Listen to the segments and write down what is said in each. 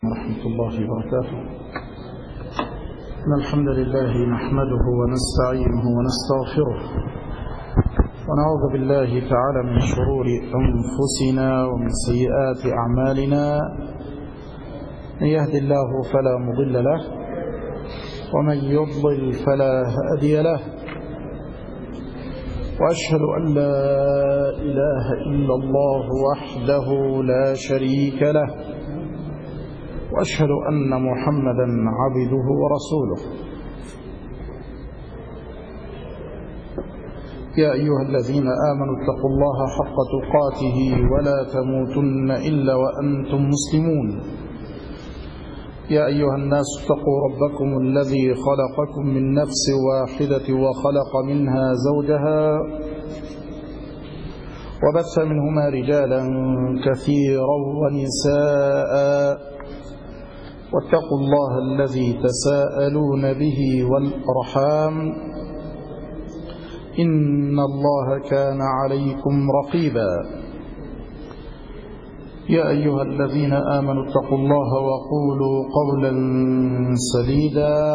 ورحمة الله وبركاته. إن الحمد لله نحمده ونستعينه ونستغفره ونعوذ بالله تعالى من شرور أنفسنا ومن سيئات أعمالنا. من يهد الله فلا مضل له ومن يضلل فلا هادي له، وأشهد أن لا إله إلا الله وحده لا شريك له، وأشهد أن محمدا عبده ورسوله. يا أيها الذين آمنوا اتقوا الله حق تقاته ولا تموتن إلا وأنتم مسلمون. يا أيها الناس اتقوا ربكم الذي خلقكم من نفس واحدة وخلق منها زوجها وبث منهما رجالا كثيرا ونساء، واتقوا الله الذي تساءلون به والأرحام إن الله كان عليكم رقيبا. يا أيها الذين آمنوا اتقوا الله وقولوا قولا سديدا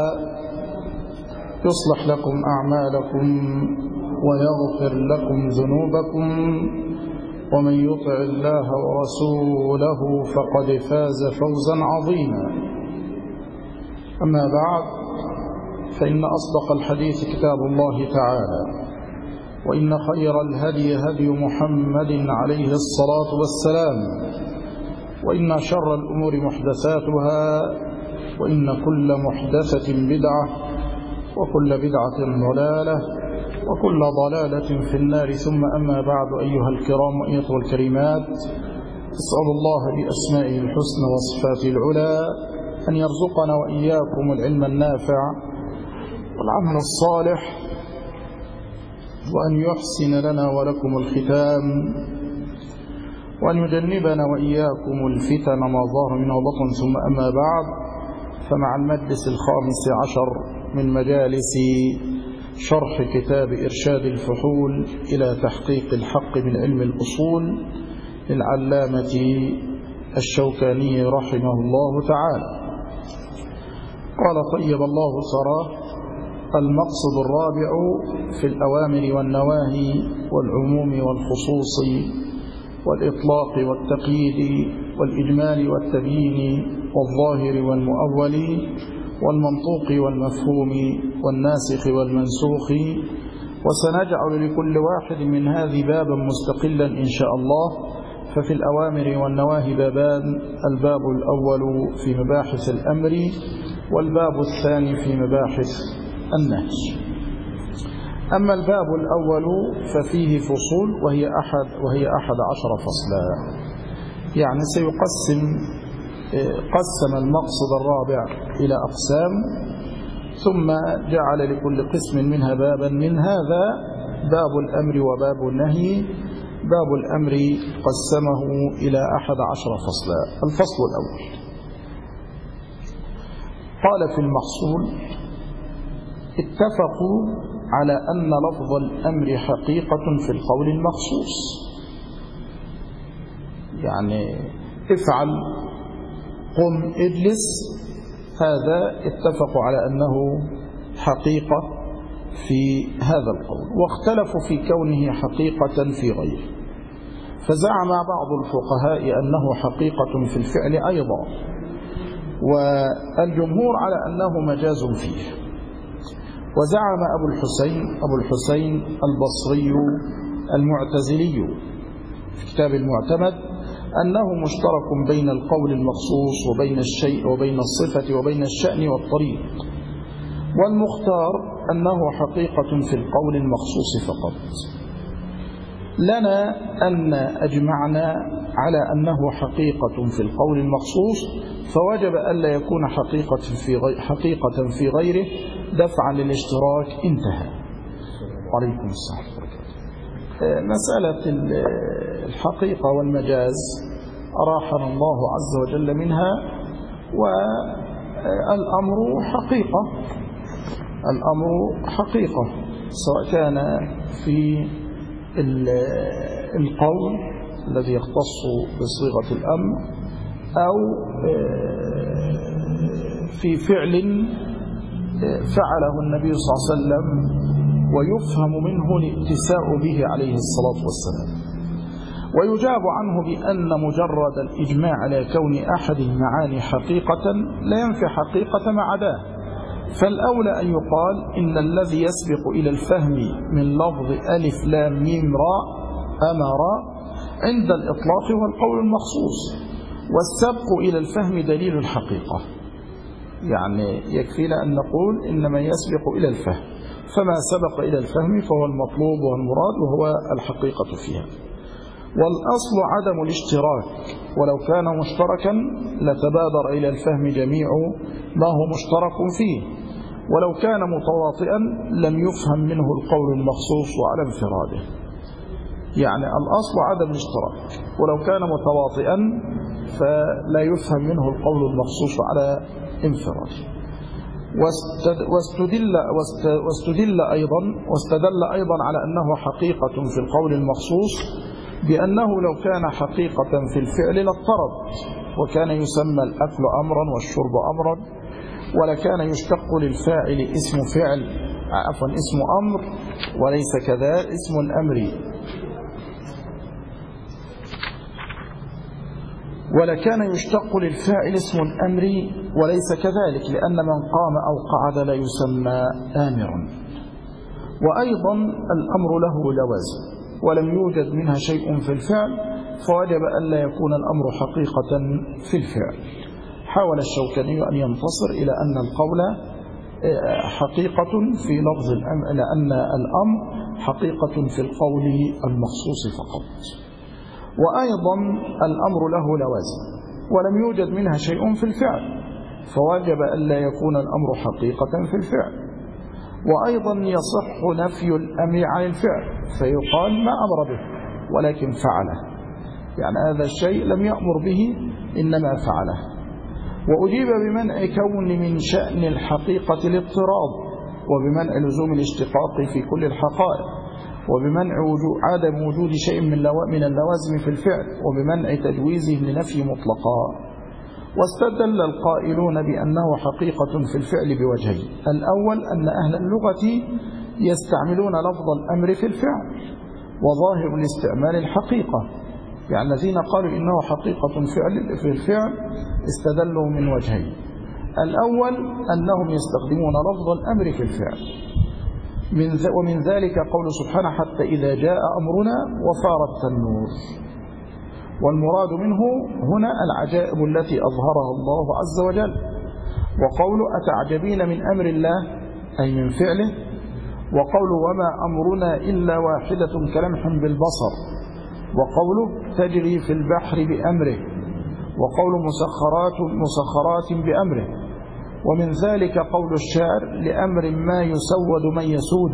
يصلح لكم أعمالكم ويغفر لكم ذنوبكم، ومن يطع الله ورسوله فقد فاز فوزا عظيما. أما بعد، فإن أصدق الحديث كتاب الله تعالى، وإن خير الهدي هدي محمد عليه الصلاة والسلام، وإن شر الأمور محدثاتها، وإن كل محدثة بدعة، وكل بدعة ضلالة، وكل ضلالة في النار. ثم أما بعد، أيها الكرام وأيتها الكريمات، أسأل الله بأسمائه الحسنى وصفاته العلى أن يرزقنا وإياكم العلم النافع والعمل الصالح، وأن يحسن لنا ولكم الختام، وأن يجنبنا وإياكم الفتن ما ظهر منه وبطن. ثم أما بعد، فمع المجلس الخامس عشر من مجالس شرح كتاب إرشاد الفحول إلى تحقيق الحق من علم الأصول للعلامة الشوكاني رحمه الله تعالى. قال طيب الله ثراه: المقصد الرابع في الأوامر والنواهي والعموم والخصوص والإطلاق والتقييد والإجمال والتبيين والظاهر والمؤول والمنطوق والمفهوم والناسخ والمنسوخ. وسنجعل لكل واحد من هذه بابا مستقلا إن شاء الله. ففي الأوامر والنواهي بابان: الباب الأول في مباحث الأمر، والباب الثاني في مباحث النهي. أما الباب الأول ففيه فصول وهي 11 فصلا، يعني قسم المقصد الرابع إلى أقسام، ثم جعل لكل قسم منها بابا. من هذا باب الأمر وباب النهي. باب الأمر قسمه إلى 11 فصلا. الفصل الأول قال في المحصول: اتفقوا على أن لفظ الأمر حقيقة في القول المخصوص، يعني افعل، قم، اجلس، هذا اتفقوا على أنه حقيقة في هذا القول، واختلفوا في كونه حقيقة في غيره. فزعم بعض الفقهاء أنه حقيقة في الفعل أيضا، والجمهور على أنه مجاز فيه. وزعم أبو الحسين البصري المعتزلي في كتاب المعتمد أنه مشترك بين القول المخصوص وبين الشيء وبين الصفة وبين الشأن والطريق، والمختار أنه حقيقة في القول المخصوص فقط. لنا أن أجمعنا على أنه حقيقة في القول المخصوص، فوجب ألا يكون حقيقة في غيره دفعا للاشتراك. انتهى. عليكم السلام. مسألة الحقيقة والمجاز أراحنا الله عز وجل منها، والأمر حقيقة سواء كان في القول الذي يختص بصيغة الأمر أو في فعل فعله النبي صلى الله عليه وسلم ويفهم منه الاتساء به عليه الصلاة والسلام. ويجاب عنه بأن مجرد الإجماع على كون أحد المعاني حقيقة لا ينفي حقيقة ما عداه، فالأولى أن يقال إن الذي يسبق إلى الفهم من لفظ ألف لام ميم راء أمر عند الإطلاق هو القول المخصوص، والسبق إلى الفهم دليل الحقيقة. يعني يكفينا أن نقول إنما يسبق إلى الفهم، فما سبق إلى الفهم فهو المطلوب والمراد وهو الحقيقة فيها. والأصل عدم الاشتراك، ولو كان مشتركا لتبادر إلى الفهم جميع ما هو مشترك فيه، ولو كان متواطئا لم يفهم منه القول المخصوص على انفراده. يعني الأصل عدم الاشتراك، ولو كان متواطئا فلا يفهم منه القول المخصوص على انفراده. واستدل أيضا على أنه حقيقة في القول المخصوص بأنه لو كان حقيقة في الفعل لاضطرد، وكان يسمى الأكل أمرا والشرب أمرا، ولكان يشتق للفاعل اسم فعل اسم أمر وليس كذا اسم الأمر، ولكان يشتق للفاعل اسم الأمر وليس كذلك، لأن من قام أو قعد لا يسمى آمرا. وأيضا الأمر له لوازم ولم يوجد منها شيء في الفعل، فوجب ألا يكون الأمر حقيقة في الفعل. حاول الشوكاني أن ينتصر إلى أن القول حقيقة في لفظ الأمر، لأن الأمر حقيقة في القول المخصوص فقط. وأيضا الأمر له لوازم ولم يوجد منها شيء في الفعل، فوجب ألا يكون الأمر حقيقة في الفعل. وأيضا يصح نفي الأمر عن الفعل، فيقال ما أمر به ولكن فعله، يعني هذا الشيء لم يأمر به إنما فعله. وأجيب بمنع كون من شأن الحقيقة الاضطراب، وبمنع لزوم الاشتقاق في كل الحقائق، وبمنع عدم وجود شيء من اللوازم في الفعل، وبمنع تجويزه لنفي مطلقا. واستدل القائلون بأنه حقيقة في الفعل بوجهين: الأول أن أهل اللغة يستعملون لفظ الأمر في الفعل، وظاهر الاستعمال الحقيقة، يعني الذين قالوا إنه حقيقة في الفعل استدلوا من وجهين: الأول أنهم يستخدمون لفظ الأمر في الفعل، ومن ذلك قول سبحانه: حتى إذا جاء أمرنا وفارت النور. والمراد منه هنا العجائب التي أظهرها الله عز وجل. وقوله: أتعجبين من أمر الله، أي من فعله. وقوله: وما أمرنا إلا واحدة كلمح بالبصر. وقوله: تجري في البحر بأمره. وقوله: مسخرات بأمره. ومن ذلك قول الشاعر: لأمر ما يسود من يسود.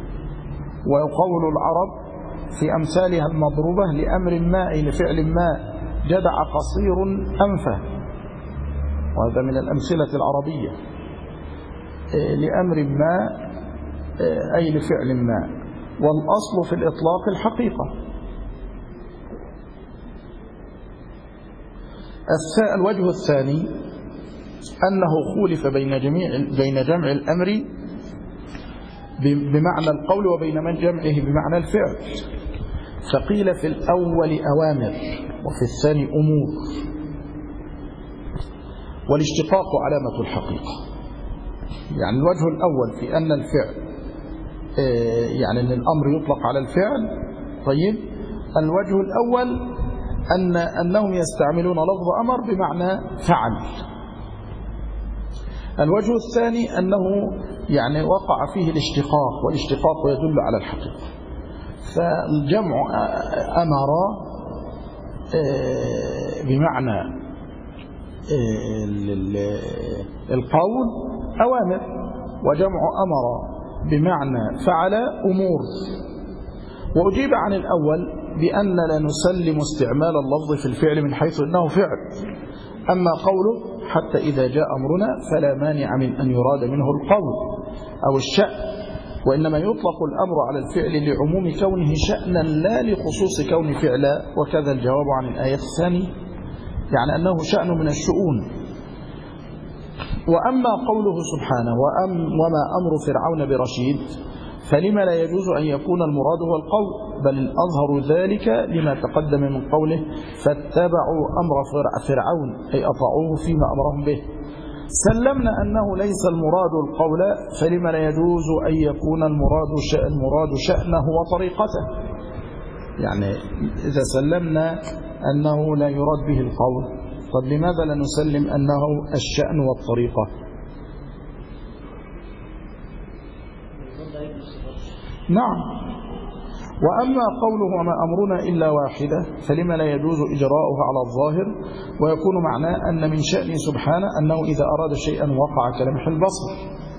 وقول العرب في أمثالها المضروبة: لأمر ما أي لفعل ما جدع قصير أنفه، وهذا من الأمثلة العربية. لأمر ما أي لفعل ما، والأصل في الإطلاق الحقيقة. الوجه الثاني أنه خولف بين جمع الأمر بمعنى القول وبين من جمعه بمعنى الفعل، فقيل في الأول أوامر وفي الثاني أمور. والاشتقاق علامة الحقيقة، يعني الوجه الأول في أن الفعل يعني أن الأمر يطلق على الفعل. طيب، الوجه الأول أنهم يستعملون لفظ أمر بمعنى فعل. الوجه الثاني أنه يعني وقع فيه الاشتقاق، والاشتقاق يدل على الحقيقة. فالجمع أمر بمعنى القول أوامر، وجمع أمر بمعنى فعل أمور. وأجيب عن الأول بأن لا نسلم استعمال اللفظ في الفعل من حيث أنه فعل. أما قوله: حتى إذا جاء أمرنا، فلا مانع من أن يراد منه القول أو الشأن، وإنما يطلق الأمر على الفعل لعموم كونه شأنا لا لخصوص كون فعلا. وكذا الجواب عن الآية الثانية. يعني أنه شأن من الشؤون. وأما قوله سبحانه وما أمر فرعون برشيد، فلما لا يجوز أن يكون المراد هو القول، بل الأظهر ذلك لما تقدم من قوله فاتبعوا أمر فرعون، أي أطاعوه فيما أمرهم به. سلمنا أنه ليس المراد القول، فلما لا يجوز أن يكون المراد شأنه وطريقته. يعني إذا سلمنا أنه لا يراد به القول، طب لماذا لا نسلم أنه الشأن والطريقة؟ نعم. وأما قوله وما أمرنا إلا واحدة، فلما لا يجوز إجراؤه على الظاهر، ويكون معناه أن من شأنه سبحانه أنه إذا أراد شيئا وقع كلمح البصر.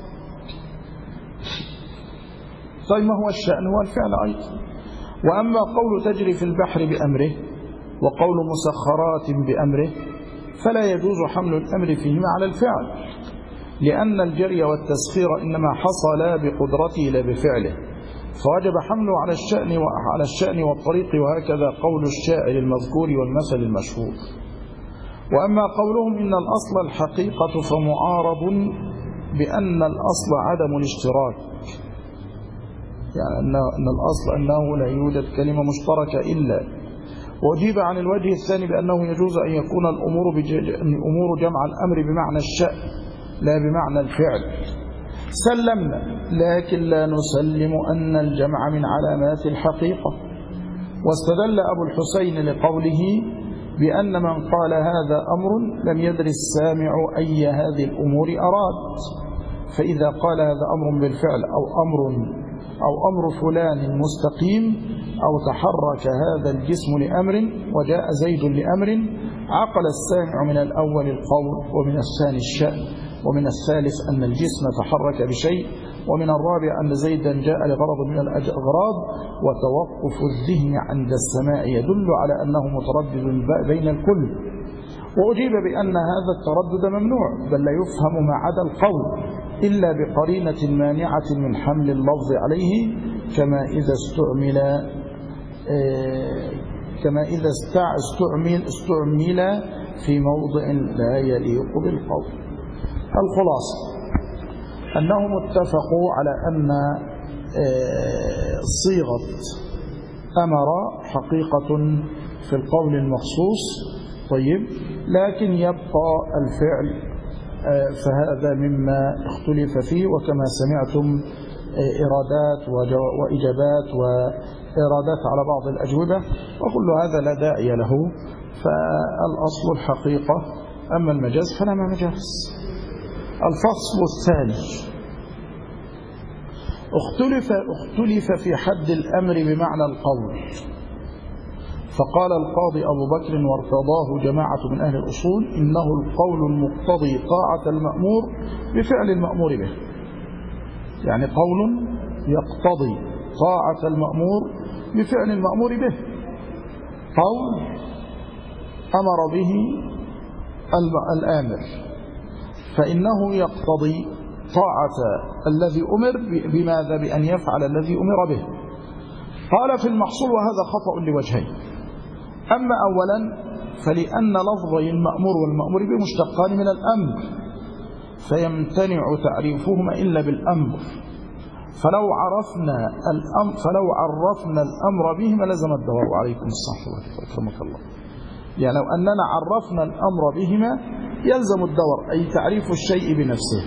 طيب ما هو الشأن؟ هو الفعل أيضا. وأما قول تجري في البحر بأمره، وقول مسخرات بأمره، فلا يجوز حمل الأمر فيهما على الفعل، لأن الجري والتسخير إنما حصل بقدرته لا بفعله، فوجب حمله على الشأن والطريق، وهكذا قول الشاعر المذكور والمثل المشهور. وأما قولهم إن الأصل الحقيقة فمعارض بأن الأصل عدم الاشتراك، يعني أن الأصل أنه لا يوجد كلمة مشتركة إلا. وأجيب عن الوجه الثاني بأنه يجوز أن يكون الأمور جمع الأمر بمعنى الشأن لا بمعنى الفعل. سلمنا، لكن لا نسلم أن الجمع من علامات الحقيقة. واستدل أبو الحسين لقوله بأن من قال هذا أمر لم يدر السامع أي هذه الأمور أراد، فإذا قال هذا أمر بالفعل أو أمر فلان مستقيم أو تحرك هذا الجسم لأمر وجاء زيد لأمر، عقل السامع من الأول القول، ومن الثاني الشأن، ومن الثالث أن الجسم تحرك بشيء، ومن الرابع أن زيدا جاء لغرض من الأغراض. وتوقف الذهن عند السماع يدل على أنه متردد بين الكل. وأجيب بأن هذا التردد ممنوع، بل لا يفهم ما عدا القول إلا بقرينة مانعة من حمل اللفظ عليه، كما إذا استعمل في موضع لا يليق بالقول. الخلاصة أنهم اتفقوا على أن صيغة أمر حقيقة في القول المخصوص، طيب، لكن يبقى الفعل فهذا مما اختلف فيه، وكما سمعتم إرادات وإجابات وإرادات على بعض الأجوبة، وكل هذا لا داعي له. فالأصل الحقيقة، أما المجاز فلا مجاز. الفصل الثاني، اختلف في حد الأمر بمعنى القول. فقال القاضي أبو بكر وارتضاه جماعة من أهل الأصول إنه القول المقتضي طاعة المأمور بفعل المأمور به، يعني قول يقتضي طاعة المأمور بفعل المأمور به. قول أمر به الآمر فإنه يقتضي طاعة الذي أمر بماذا؟ بأن يفعل الذي أمر به. قال في المحصول وهذا خطأ لوجهين. أما أولا فلأن لفظي المأمور والمأمور به مشتقان من الأمر، فيمتنع تعريفهما إلا بالأمر. فلو عرفنا الأمر بهما لزم الدوار. عليكم الصلاة والسلام الله. يعني لو أننا عرفنا الأمر بهما يلزم الدور، أي تعريف الشيء بنفسه.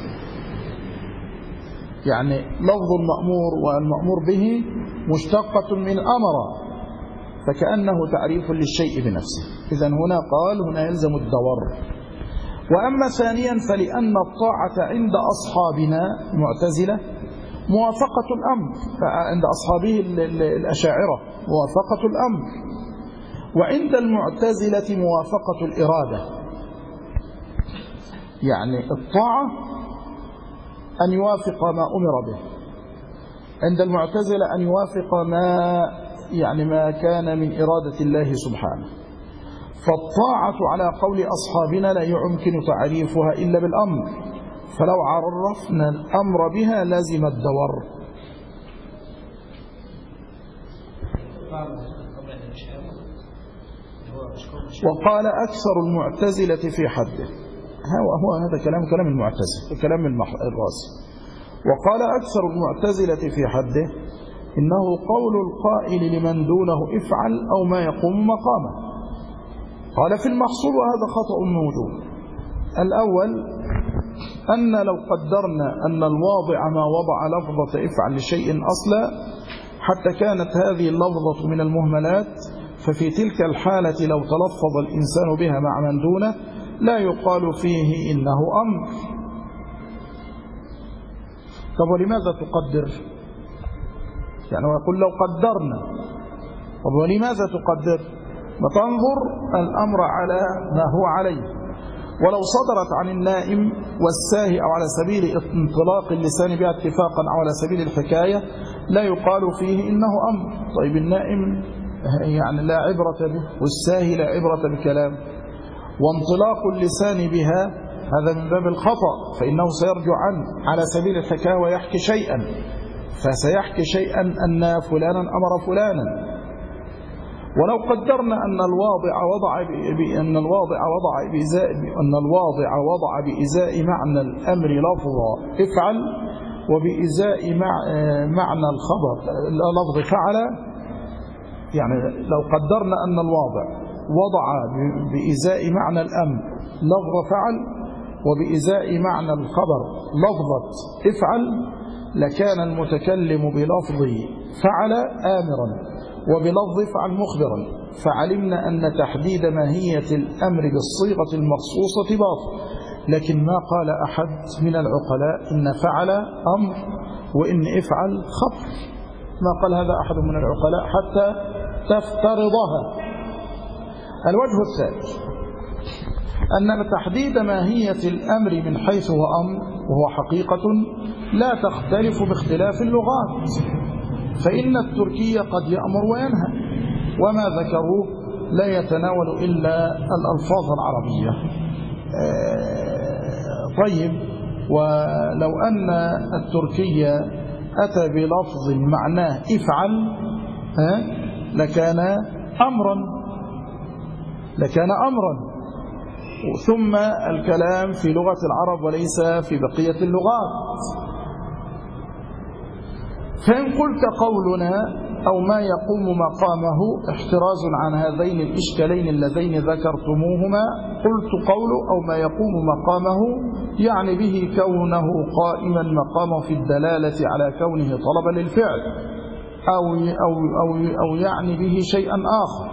يعني لفظ المأمور والمأمور به مشتقة من أمر، فكأنه تعريف للشيء بنفسه. إذن هنا قال هنا يلزم الدور. وأما ثانيا فلأن الطاعة عند أصحابنا المعتزلة موافقة الأمر، عند أصحابه الأشاعرة موافقة الأمر، وعند المعتزلة موافقة الإرادة. يعني الطاعة أن يوافق ما أمر به، عند المعتزلة أن يوافق ما كان من إرادة الله سبحانه. فالطاعة على قول أصحابنا لا يمكن تعريفها إلا بالأمر، فلو عرفنا الأمر بها لازم الدور. وقال أكثر المعتزلة في حده. هذا كلام المعتزلة، كلام الرازي. وقال أكثر المعتزلة في حده إنه قول القائل لمن دونه افعل أو ما يقوم مقامه. قال في المحصول وهذا خطأ موجود. الأول أن لو قدرنا أن الواضع ما وضع لفظة افعل لشيء أصلا حتى كانت هذه اللفظة من المهملات، ففي تلك الحالة لو تلفظ الإنسان بها مع من دونه لا يقال فيه إنه أمر. طب ولماذا تقدر؟ يعني ويقول لو قدرنا. طب ولماذا تقدر؟ وتنظر الأمر على ما هو عليه. ولو صدرت عن النائم والساهي أو على سبيل انطلاق اللسان بها اتفاقا أو على سبيل الحكاية لا يقال فيه إنه أمر. طيب النائم يعني لا عبرة به، والساهي لا عبرة بكلام، وانطلاق اللسان بها هذا من باب الخطأ، فإنه سيرجع عنه على سبيل الحكاية ويحكي شيئا، فسيحكي شيئا أن فلانا أمر فلانا. ولو قدرنا أن الواضع وضع بإزاء معنى الأمر لفظا افعل وبإزاء معنى الخبر لفظ فعل، يعني لو قدرنا أن الواضع وضع بإزاء معنى الأمر لفظ فعل وبإزاء معنى الخبر لفظة افعل لكان المتكلم بلفظ فعل آمرا وبلفظ افعل مخبرا، فعلمنا أن تحديد ماهية الأمر بالصيغة المخصوصة باطل. لكن ما قال أحد من العقلاء إن فعل أمر وإن افعل خبر، ما قال هذا أحد من العقلاء حتى تفترضها. الوجه الثالث أن تحديد ماهية الأمر من حيث هو أمر وهو حقيقة لا تختلف باختلاف اللغات، فإن التركي قد يأمر وينهى، وما ذكروه لا يتناول إلا الألفاظ العربية. طيب، ولو أن التركي أتى بلفظ معناه افعل لكان أمرا، ثم الكلام في لغة العرب وليس في بقية اللغات. فإن قلت قولنا أو ما يقوم مقامه احتراز عن هذين الإشكالين اللذين ذكرتموهما، قلت قوله أو ما يقوم مقامه يعني به كونه قائما مقامه في الدلالة على كونه طلبا للفعل، أو يعني به شيئا آخر.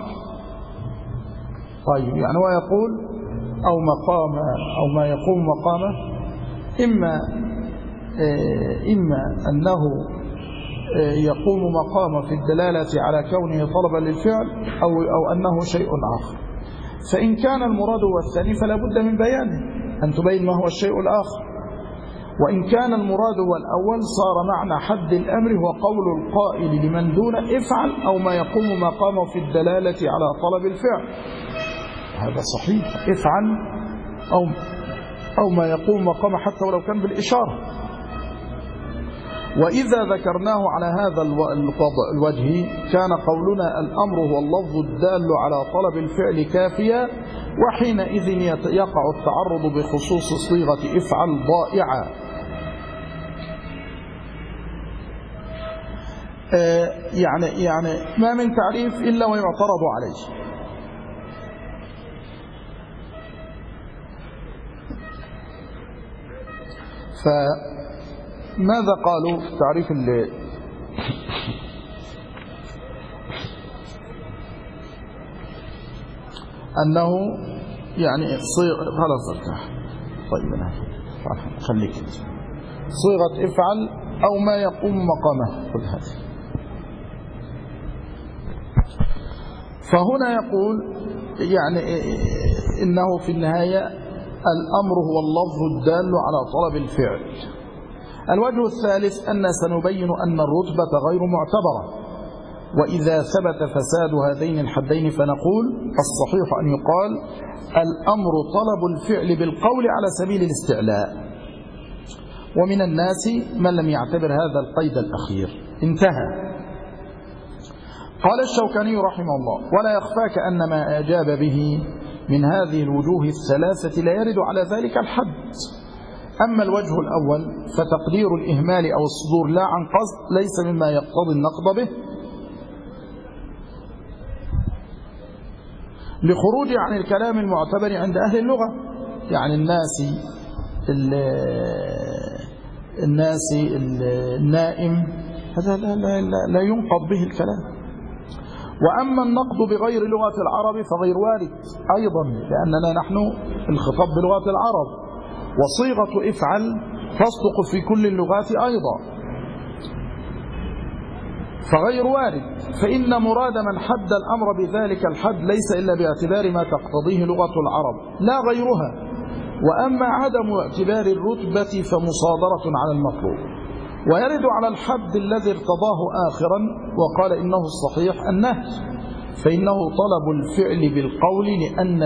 طيب، يعني هو يقول أو ما يقوم مقامه إما أنه يقوم مقامه في الدلالة على كونه طلبا للفعل أو أنه شيء آخر. فإن كان المراد هو الثاني فلا بد من بيانه، أن تبين ما هو الشيء الآخر. وإن كان المراد هو الأول صار معنى حد الأمر هو قول القائل لمن دون افعل أو ما يقوم مقامه في الدلالة على طلب الفعل. هذا صحيح، افعل أو ما يقوم مقامه حتى ولو كان بالإشارة. وإذا ذكرناه على هذا الوجه كان قولنا الأمر هو اللفظ الدال على طلب الفعل كافيا، وحينئذ يقع التعرض بخصوص صيغة افعل ضائعا. يعني ما من تعريف إلا ويعترض عليه. فماذا قالوا في تعريف أنه يعني خلاص ارتاح. طيب أنا خليك صيغة افعل أو ما يقوم مقامه. خذ هذه. فهنا يقول يعني إنه في النهاية الأمر هو اللفظ الدال على طلب الفعل. الوجه الثالث أن سنبين أن الرتبة غير معتبرة، وإذا ثبت فساد هذين الحدين فنقول الصحيح أن يقال الأمر طلب الفعل بالقول على سبيل الاستعلاء، ومن الناس من لم يعتبر هذا القيد الأخير. انتهى. قال الشوكاني رحمه الله: ولا يخفاك أن ما أجاب به من هذه الوجوه الثلاثة لا يرد على ذلك الحد. أما الوجه الأول فتقدير الإهمال أو الصدور لا عن قصد ليس مما يقتضي النقض به، لخروج عن الكلام المعتبر عند أهل اللغة، يعني الناس النائم هذا لا ينقض به الكلام. وأما النقض بغير لغة العرب فغير وارد أيضا، لأننا نحن الخطاب بلغة العرب، وصيغة افعل تصدق في كل اللغات أيضا، فغير وارد. فإن مراد من حد الأمر بذلك الحد ليس إلا باعتبار ما تقتضيه لغة العرب لا غيرها. وأما عدم اعتبار الرتبة فمصادرة على المطلوب، ويرد على الحد الذي ارتضاه آخرا وقال إنه الصحيح النهي، فإنه طلب الفعل بالقول لأن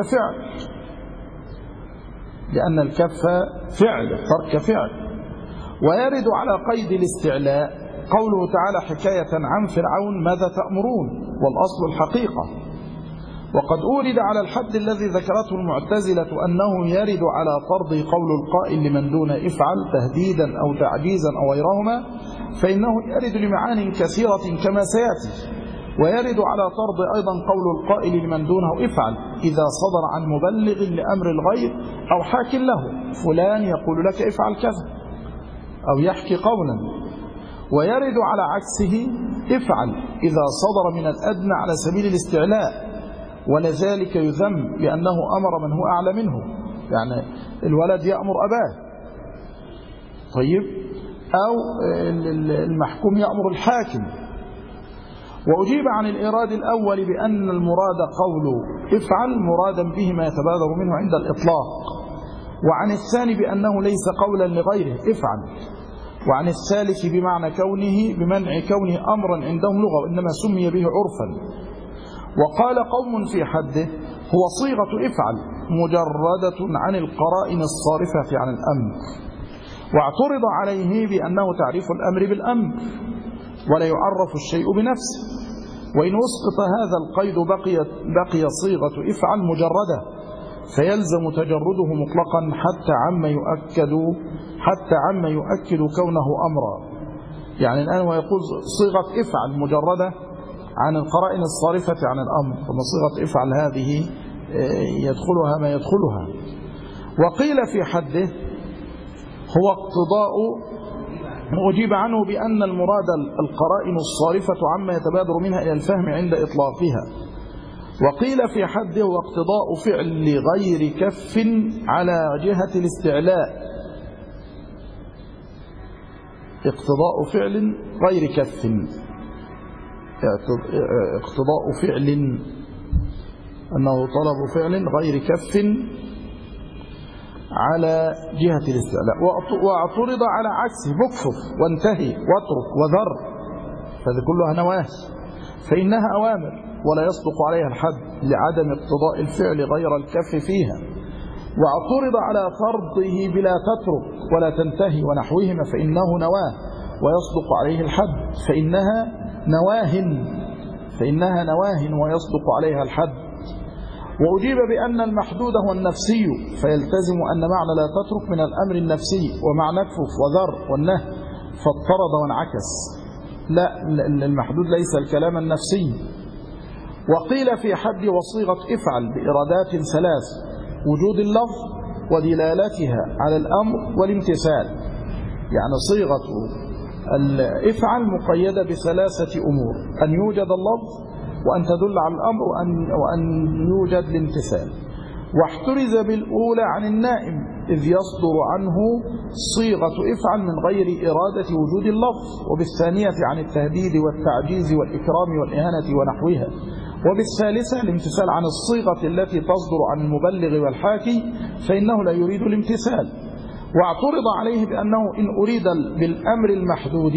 الكف فعل ترك فعل. ويرد على قيد الاستعلاء قوله تعالى حكاية عن فرعون ماذا تأمرون، والأصل الحقيقة. وقد أورد على الحد الذي ذكرته المعتزلة أنه يرد على طرد قول القائل لمن دون افعل تهديدا أو تعجيزا أو غيرهما، فإنه يرد لمعان كثيرة كما سيأتي. ويرد على طرد أيضا قول القائل لمن دونه افعل إذا صدر عن مبلغ لأمر الغير أو حاك له، فلان يقول لك افعل كذا أو يحكي قولا. ويرد على عكسه افعل إذا صدر من الأدنى على سبيل الاستعلاء، ولذلك يذم لأنه أمر من هو أعلى منه، يعني الولد يأمر أباه، طيب، أو المحكوم يأمر الحاكم. وأجيب عن الإراد الأول بأن المراد قول افعل مرادا به ما يتبادر منه عند الإطلاق، وعن الثاني بأنه ليس قولا لغيره افعل، وعن الثالث بمنع كونه أمرا عندهم لغة وإنما سمي به عرفا. وقال قوم في حده هو صيغة افعل مجردة عن القرائن الصارفة عن الأمر، واعترض عليه بأنه تعريف الأمر بالأمر ولا يعرف الشيء بنفسه، وإن أسقط هذا القيد بقي صيغة افعل مجردة، فيلزم تجرده مطلقا حتى عما يؤكد كونه أمرا. يعني الآن هو يقول صيغة افعل مجردة عن القرائن الصارفة عن الأمر، ثم صيغة افعل هذه يدخلها ما يدخلها. وقيل في حده هو اقتضاء، وأجيب عنه بأن المراد القرائن الصارفة عما يتبادر منها إلى الفهم عند إطلاقها. وقيل في حده هو اقتضاء فعل غير كف على جهة الاستعلاء، اقتضاء فعل غير كف، اقتضاء فعل أنه طلب فعل غير كف على جهة الاستعلاء. واعترض على عكسه بكفف وانتهي واترك وذر، فهذه كلها نواهي، فإنها أوامر ولا يصدق عليها الحد لعدم اقتضاء الفعل غير الكف فيها. واعترض على فرضه بلا تترك ولا تنتهي ونحوهما فإنه نواه ويصدق عليه الحد، فإنها نواه ويصدق عليها الحد. وأجيب بأن المحدود هو النفسي، فيلتزم أن معنى لا تترك من الأمر النفسي، ومعنى اكفف وذر والنهي فاضطرد وانعكس. لا، المحدود ليس الكلام النفسي. وقيل في حد وصيغة افعل بإرادات ثلاث: وجود اللفظ ودلالتها على الأمر والامتثال. يعني صيغة الافعل مقيدة بثلاثة أمور: أن يوجد اللفظ، وأن تدل على الأمر، وأن يوجد الامتثال. واحترز بالأولى عن النائم إذ يصدر عنه صيغة افعل من غير إرادة وجود اللفظ، وبالثانية عن التهديد والتعجيز والإكرام والإهانة ونحوها، وبالثالثة الامتثال عن الصيغة التي تصدر عن المبلغ والحاكي فإنه لا يريد الامتثال. واعترض عليه بأنه إن أريد بالأمر المحدود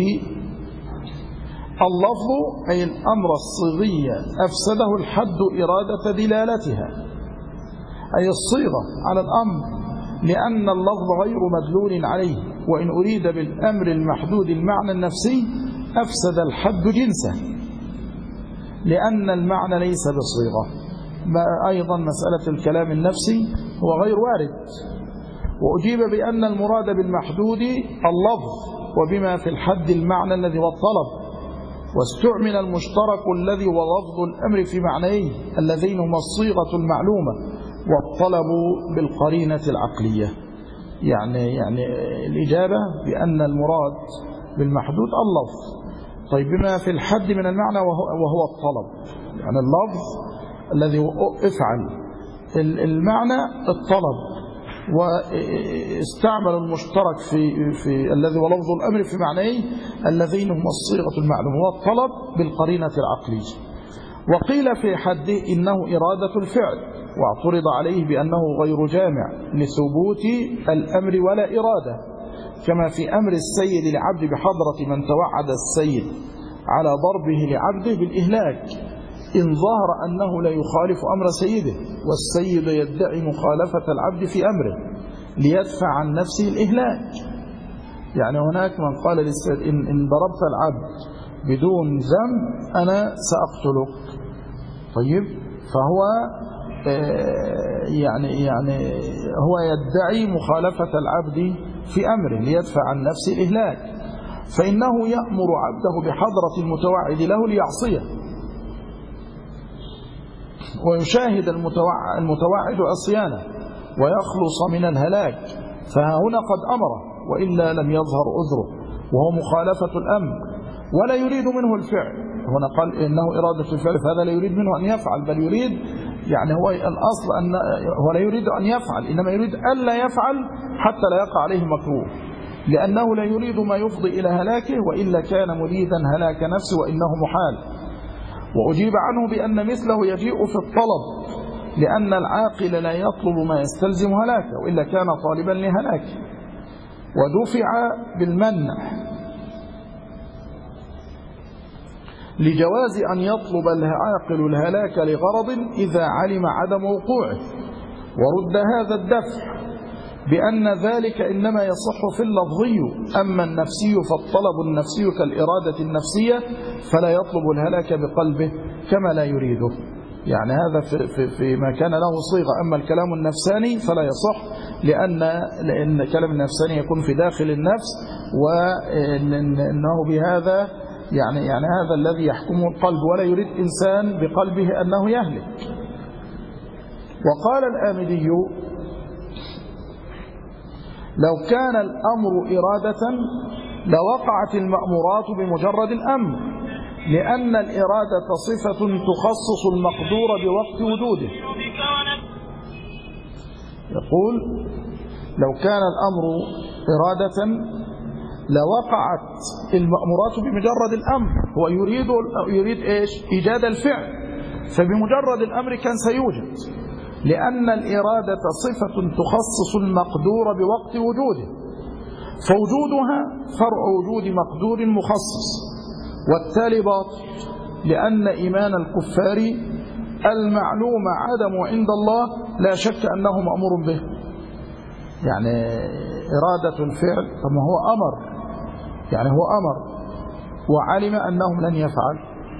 اللفظ أي الأمر الصيغي أفسده الحد إرادة دلالتها أي الصيغة على الأمر، لأن اللفظ غير مدلول عليه. وإن أريد بالأمر المحدود المعنى النفسي أفسد الحد جنسه، لأن المعنى ليس بصيغة. أيضا مسألة الكلام النفسي هو غير وارد. وأجيب بأن المراد بالمحدود اللفظ وبما في الحد المعنى الذي هو الطلب، واستعمل المشترك الذي هو لفظ الأمر في معنيه اللذين هما الصيغة المعلومة والطلب بالقرينة العقلية. يعني الإجابة بأن المراد بالمحدود اللفظ. طيب بما في الحد من المعنى وهو الطلب، يعني اللفظ الذي هو افعل، المعنى الطلب، واستعمل المشترك في الذي هو لفظ الأمر في معنيه الذين هم الصيغة المعلومة والطلب بالقرينة العقلية. وقيل في حده إنه إرادة الفعل، واعترض عليه بأنه غير جامع لثبوت الأمر ولا إرادة، كما في أمر السيد لعبد بحضرة من توعد السيد على ضربه لعبده بالإهلاك إن ظهر أنه لا يخالف أمر سيده، والسيد يدعي مخالفة العبد في أمره ليدفع عن نفسه الإهلاك. يعني هناك من قال للسيد إن ضربت العبد بدون ذنب أنا سأقتلك. طيب فهو يعني هو يدعي مخالفة العبد في أمره ليدفع عن نفسه الإهلاك، فإنه يأمر عبده بحضرة المتوعد له ليعصيه ويشاهد المتوعد عصيانه ويخلص من الهلاك، فهنا قد أمره وإلا لم يظهر عذره وهو مخالفة الأمر ولا يريد منه الفعل. هنا قال إنه إرادة الفعل، فهذا لا يريد منه أن يفعل، بل يريد يعني هو الأصل أن هو لا يريد أن يفعل، إنما يريد ألا يفعل حتى لا يقع عليه مكروه، لأنه لا يريد ما يفضي إلى هلاكه، وإلا كان مريدا هلاك نفسه وإنه محال. وأجيب عنه بأن مثله يجيء في الطلب، لأن العاقل لا يطلب ما يستلزم هلاكه وإلا كان طالبا لهلاكه. ودفع بالمنع لجواز أن يطلب العاقل الهلاك لغرض إذا علم عدم وقوعه، ورد هذا الدفع بأن ذلك إنما يصح في اللفظي، أما النفسي فالطلب النفسي كالإرادة النفسية فلا يطلب الهلاك بقلبه كما لا يريده. يعني هذا في ما كان له صيغة. أما الكلام النفساني فلا يصح، لأن الكلام النفساني يكون في داخل النفس، وأنه بهذا يعني هذا الذي يحكمه القلب، ولا يريد إنسان بقلبه أنه يهلك. وقال الآمدي لو كان الأمر إرادة لوقعت المأمورات بمجرد الأمر، لأن الإرادة صفة تخصص المقدور بوقت وجوده. يقول لو كان الأمر إرادة لوقعت المأمورات بمجرد الأمر، هو يريد إيش؟ إيجاد الفعل، فبمجرد الأمر كان سيوجد، لأن الإرادة صفة تخصص المقدور بوقت وجوده، فوجودها فرع وجود مقدور مخصص، والتالي باطل، لأن إيمان الكفار المعلوم عدم عند الله لا شك أنه مأمور به. يعني إرادة الفعل، ثم هو أمر، يعني هو أمر وعلم أنهم لن يفعل،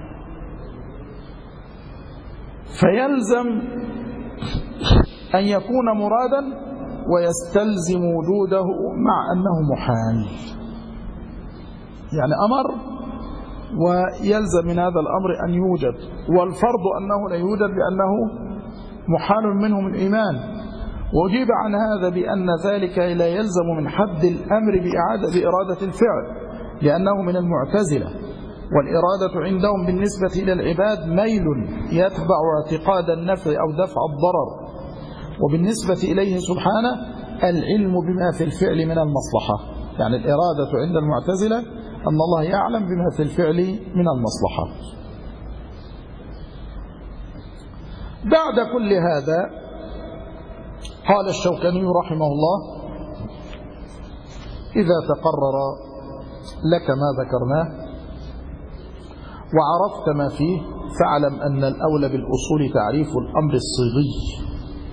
فيلزم أن يكون مرادا ويستلزم وجوده مع أنه محال. يعني أمر ويلزم من هذا الأمر أن يوجد، والفرض أنه لا يوجد لأنه محال منهم الإيمان. وأجيب عن هذا بأن ذلك لا يلزم من حد الأمر بإرادة الفعل، لأنه من المعتزلة، والإرادة عندهم بالنسبة إلى العباد ميل يتبع اعتقاد النفع أو دفع الضرر، وبالنسبة إليه سبحانه العلم بما في الفعل من المصلحة. يعني الإرادة عند المعتزلة أن الله يعلم بما في الفعل من المصلحة. بعد كل هذا قال الشوكاني رحمه الله: إذا تقرر لك ما ذكرناه وعرفت ما فيه فاعلم أن الأولى بالأصول تعريف الأمر الصيغي،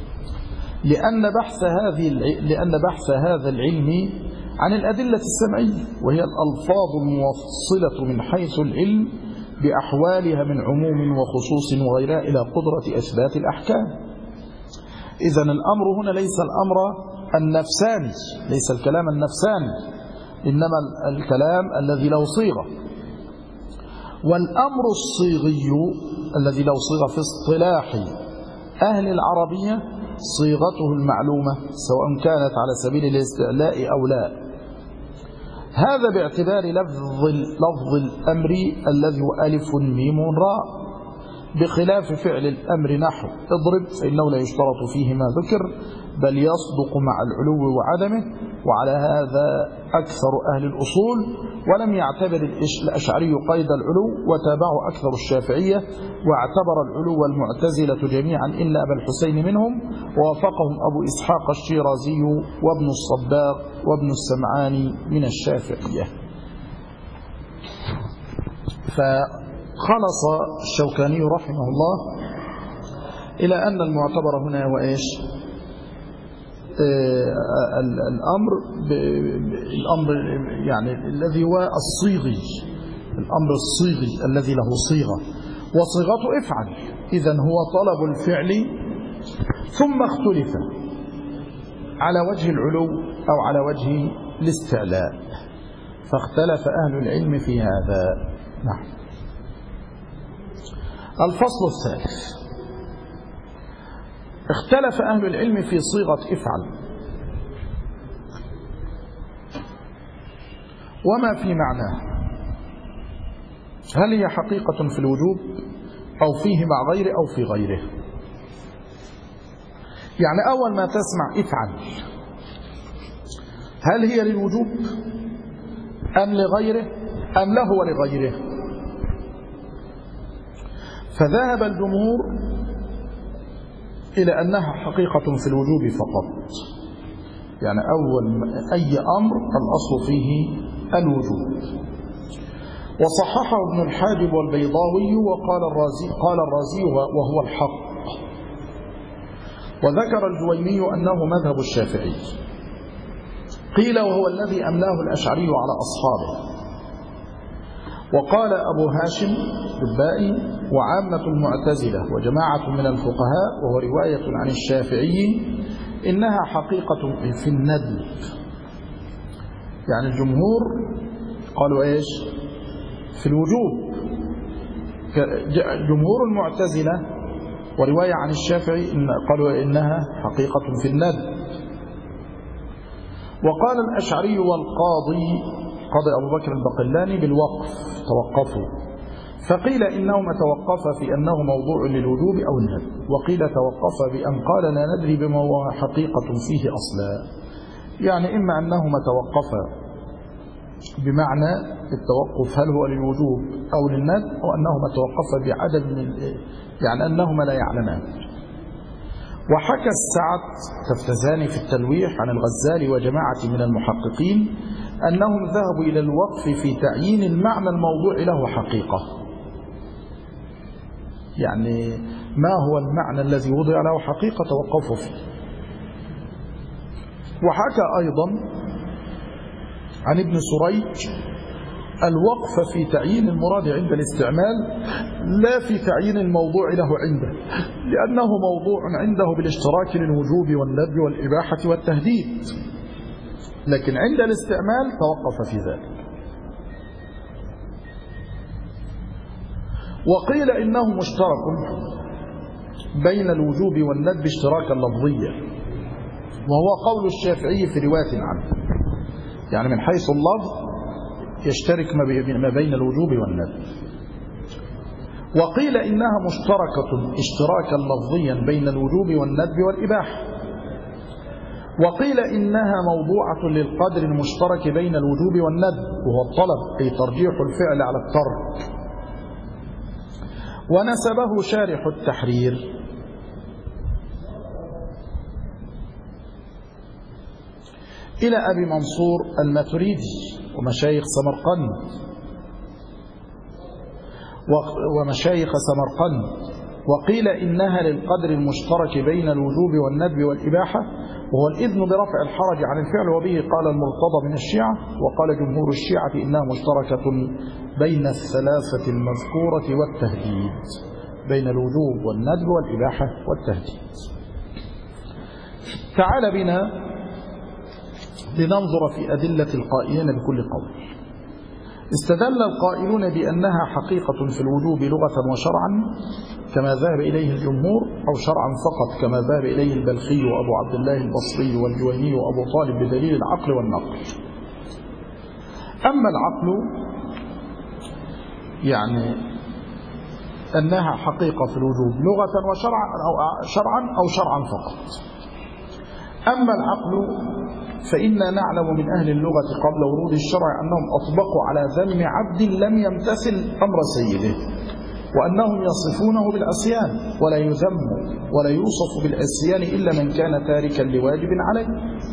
لأن بحث هذا العلم عن الأدلة السمعية، وهي الألفاظ الموصلة من حيث العلم بأحوالها من عموم وخصوص وغيرها إلى قدرة إثبات الأحكام. إذن الأمر هنا ليس الأمر النفساني، ليس الكلام النفساني، إنما الكلام الذي له صيغة. والأمر الصيغي الذي له صيغة في اصطلاح أهل العربية صيغته المعلومة سواء كانت على سبيل الاستعلاء أو لا. هذا باعتبار لفظ الأمر الذي هو ألف ميم راء، بخلاف فعل الأمر نحو اضرب فإنه لا يشترط فيه ما ذكر بل يصدق مع العلو وعدمه. وعلى هذا أكثر أهل الأصول، ولم يعتبر الأشعري قيد العلو وتابعه أكثر الشافعية، واعتبر العلو المعتزلة جميعا إلا أبا الحسين منهم، ووافقهم أبو إسحاق الشيرازي وابن الصباغ وابن السمعاني من الشافعية. فخلص الشوكاني رحمه الله إلى أن المعتبر هنا هو إيش؟ الأمر يعني الذي هو الصيغي، الأمر الصيغي الذي له صيغة، وصيغته افعل. إذن هو طلب الفعل، ثم اختلف على وجه العلو أو على وجه الاستعلاء، فاختلف أهل العلم في هذا. نعم. الفصل الثالث: اختلف أهل العلم في صيغة افعل وما في معناه، هل هي حقيقة في الوجوب أو فيه مع غيره أو في غيره. يعني أول ما تسمع افعل هل هي للوجوب أم لغيره أم له ولغيره؟ فذهب الجمهور إلى أنها حقيقة في الوجوب فقط، يعني أي أمر الأصل فيه الوجوب. وصححه ابن الحاجب والبيضاوي قال الرازي وهو الحق. وذكر الجويني أنه مذهب الشافعي، قيل وهو الذي أملاه الأشعري على أصحابه. وقال أبو هاشم البائي وعامة المعتزلة وجماعة من الفقهاء وهو رواية عن الشافعي إنها حقيقة في الندب. يعني الجمهور قالوا إيش؟ في الوجوب. جمهور المعتزلة ورواية عن الشافعي قالوا إنها حقيقة في الندب. وقال الأشعري والقاضي أبو بكر البقلاني بالوقف، توقفوا، فقيل إنهما توقف في أنه موضوع للوجوب أو الندب، وقيل توقف بأن قال لا ندري بما هو حقيقة فيه أصلا. يعني إما أنهما توقفا بمعنى التوقف هل هو للوجوب أو للندب، أو أنهما توقفا بعدم يعني أنهما لا يعلمان. وحكى السعد تفتزاني في التلويح عن الغزالي وجماعة من المحققين أنهم ذهبوا إلى الوقف في تعيين المعنى الموضوع له حقيقة، يعني ما هو المعنى الذي وضع له حقيقة توقفوا فيه. وحكى أيضا عن ابن سريج الوقف في تعيين المراد عند الاستعمال لا في تعيين الموضوع له عنده، لأنه موضوع عنده بالاشتراك للوجوب والندب والإباحة والتهديد، لكن عند الاستعمال توقف في ذلك. وقيل إنه مشترك بين الوجوب والندب اشتراكا لفظيا، وهو قول الشافعي في رواية عنه، يعني من حيث اللفظ يشترك ما بين الوجوب والندب. وقيل إنها مشتركة اشتراكا لفظيا بين الوجوب والندب والإباحة. وقيل إنها موضوعة للقدر المشترك بين الوجوب والندب، وهو الطلب، أي ترجيح الفعل على الترك. ونسبه شارح التحرير إلى أبي منصور الماتريدي ومشايخ سمرقند وقيل إنها للقدر المشترك بين الوجوب والندب والإباحة، وهو الإذن برفع الحرج عن الفعل، وبه قال المرتضى من الشيعة. وقال جمهور الشيعة إنها مشتركة بين الثلاثة المذكورة والتهديد، بين الوجوب والندب والإباحة والتهديد. تعال بنا لننظر في أدلة القائلين بكل قول. استدل القائلون بأنها حقيقة في الوجوب لغة وشرعا كما ذهب إليه الجمهور، أو شرعا فقط كما ذهب إليه البلخي وأبو عبد الله البصري والجويني وأبو طالب بدليل العقل والنقل. أما العقل يعني أنها حقيقة في الوجوب لغة وشرعا أو شرعا فقط. أما العقل فإنا نعلم من أهل اللغة قبل ورود الشرع أنهم أطبقوا على ذم عبد لم يمتثل أمر سيده، وأنهم يصفونه بالعصيان، ولا يذم ولا يوصف بالعصيان إلا من كان تاركا لواجب عليه.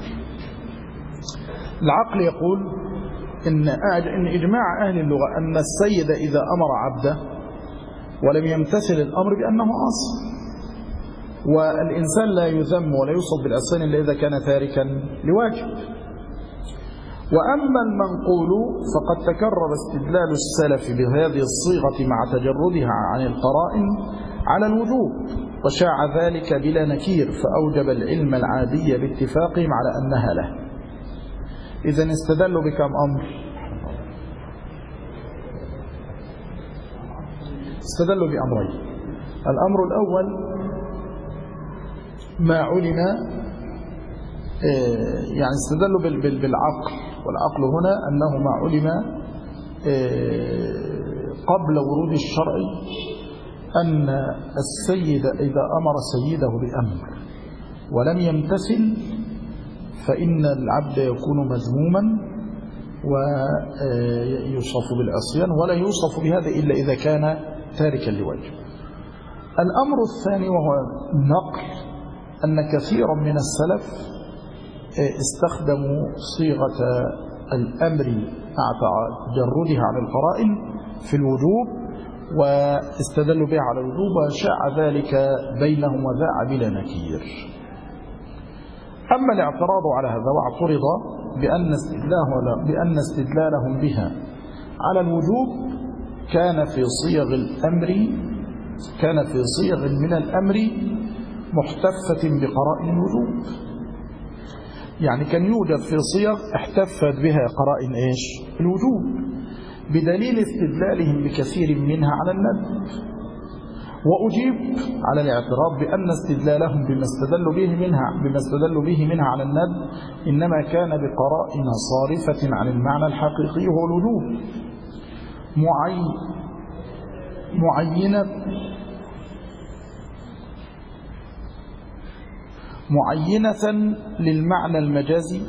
العقل يقول إن إجماع أهل اللغة أن السيد إذا أمر عبده ولم يمتثل الأمر بأنه عاصي، والإنسان لا يذم ولا يوصف بالعصيان إلا إذا كان تاركا لواجب. وأما المنقول فقد تكرر استدلال السلف بهذه الصيغة مع تجردها عن القرائن على الوجوب، وشاع ذلك بلا نكير، فأوجب العلم العادي باتفاقهم على أنها له. إذن استدلوا بكم أمر؟ استدلوا بأمرين. الأمر الأول ما علم، يعني استدلوا بالعقل، والعقل هنا أنه ما علم قبل ورود الشرع أن السيد إذا أمر سيده بأمر ولم يمتثل فإن العبد يكون مذموما ويوصف بالعصيان، ولا يوصف بهذا إلا إذا كان تاركا لواجب. الأمر الثاني وهو النقل، أن كثيرا من السلف استخدموا صيغة الأمر مع تجردها عن القرائن في الوجوب، واستدلوا بها على الوجوب، وشاع ذلك بينهم وذاع بلا نكير. أما الاعتراض على هذا واعترض بأن استدلالهم بها على الوجوب كان في صيغ من الأمر محتفة بقرائن الوجوب، يعني كان يوجد في صيغ احتفت بها قرائن ايش؟ الوجوب، بدليل استدلالهم بكثير منها على الندب. وأجيب على الاعتراض بأن استدلالهم بما استدلوا به منها على الندب إنما كان بقرائن صارفة عن المعنى الحقيقي وهو الوجوب، معينة للمعنى المجازي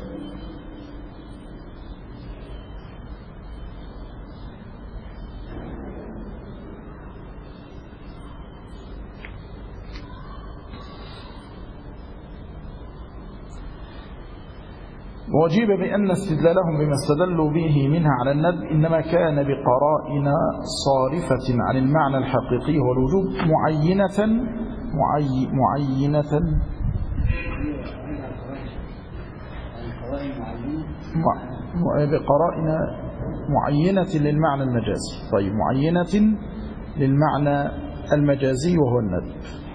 وأجيب بأن استدلالهم بما استدلوا به منها على الندب إنما كان بقرائن صارفة عن المعنى الحقيقي والوجوب بقرائن معينة للمعنى المجازي. طيب، معينة للمعنى المجازي وهو الندب،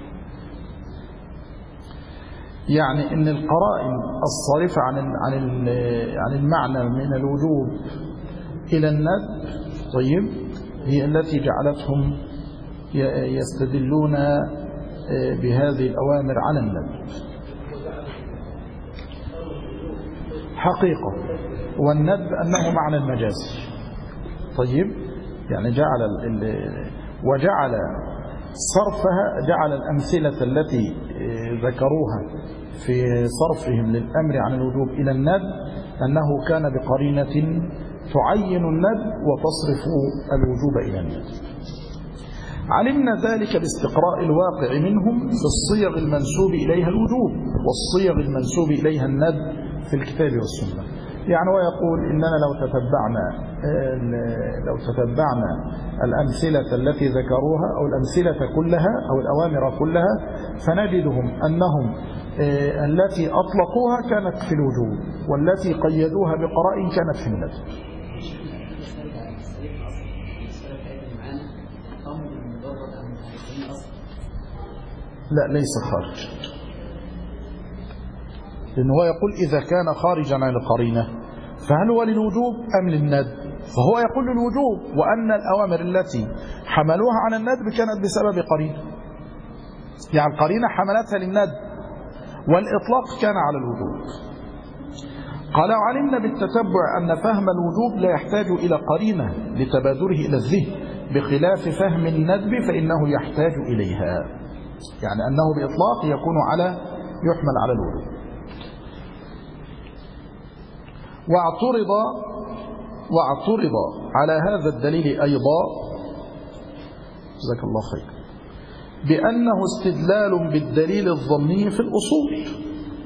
يعني ان القرائن الصارفة عن المعنى من الوجوب إلى الندب طيب هي التي جعلتهم يستدلون بهذه الأوامر على الندب حقيقة، والندب أنه معنى المجازي. طيب، يعني وجعل صرفها، جعل الأمثلة التي ذكروها في صرفهم للأمر عن الوجوب إلى الندب أنه كان بقرينة تعين الندب وتصرف الوجوب إلى الندب. علمنا ذلك باستقراء الواقع منهم في الصيغ المنسوب إليها الوجوب والصيغ المنسوب إليها الندب في الكتاب والسنة. يعني هو يقول إننا لو تتبعنا الأمثلة التي ذكروها أو الأمثلة كلها أو الأوامر كلها فنجدهم أنهم التي أطلقوها كانت في الوجوب والتي قيدوها بقرائن كانت في الندب. لا ليس خارج، لأنه هو يقول إذا كان خارجا عن القرينة فهل هو للوجوب أم للندب؟ فهو يقول للوجوب، وأن الأوامر التي حملوها على الندب كانت بسبب قرينة، يعني القرينة حملتها للندب والإطلاق كان على الوجوب. قال علمنا بالتتبع أن فهم الوجوب لا يحتاج إلى قرينة لتبادره إلى الذهن بخلاف فهم الندب فإنه يحتاج إليها، يعني أنه بإطلاق يحمل على الوجوب. واعترض على هذا الدليل أيضا جزاك الله خير بأنه استدلال بالدليل الظني في الأصول،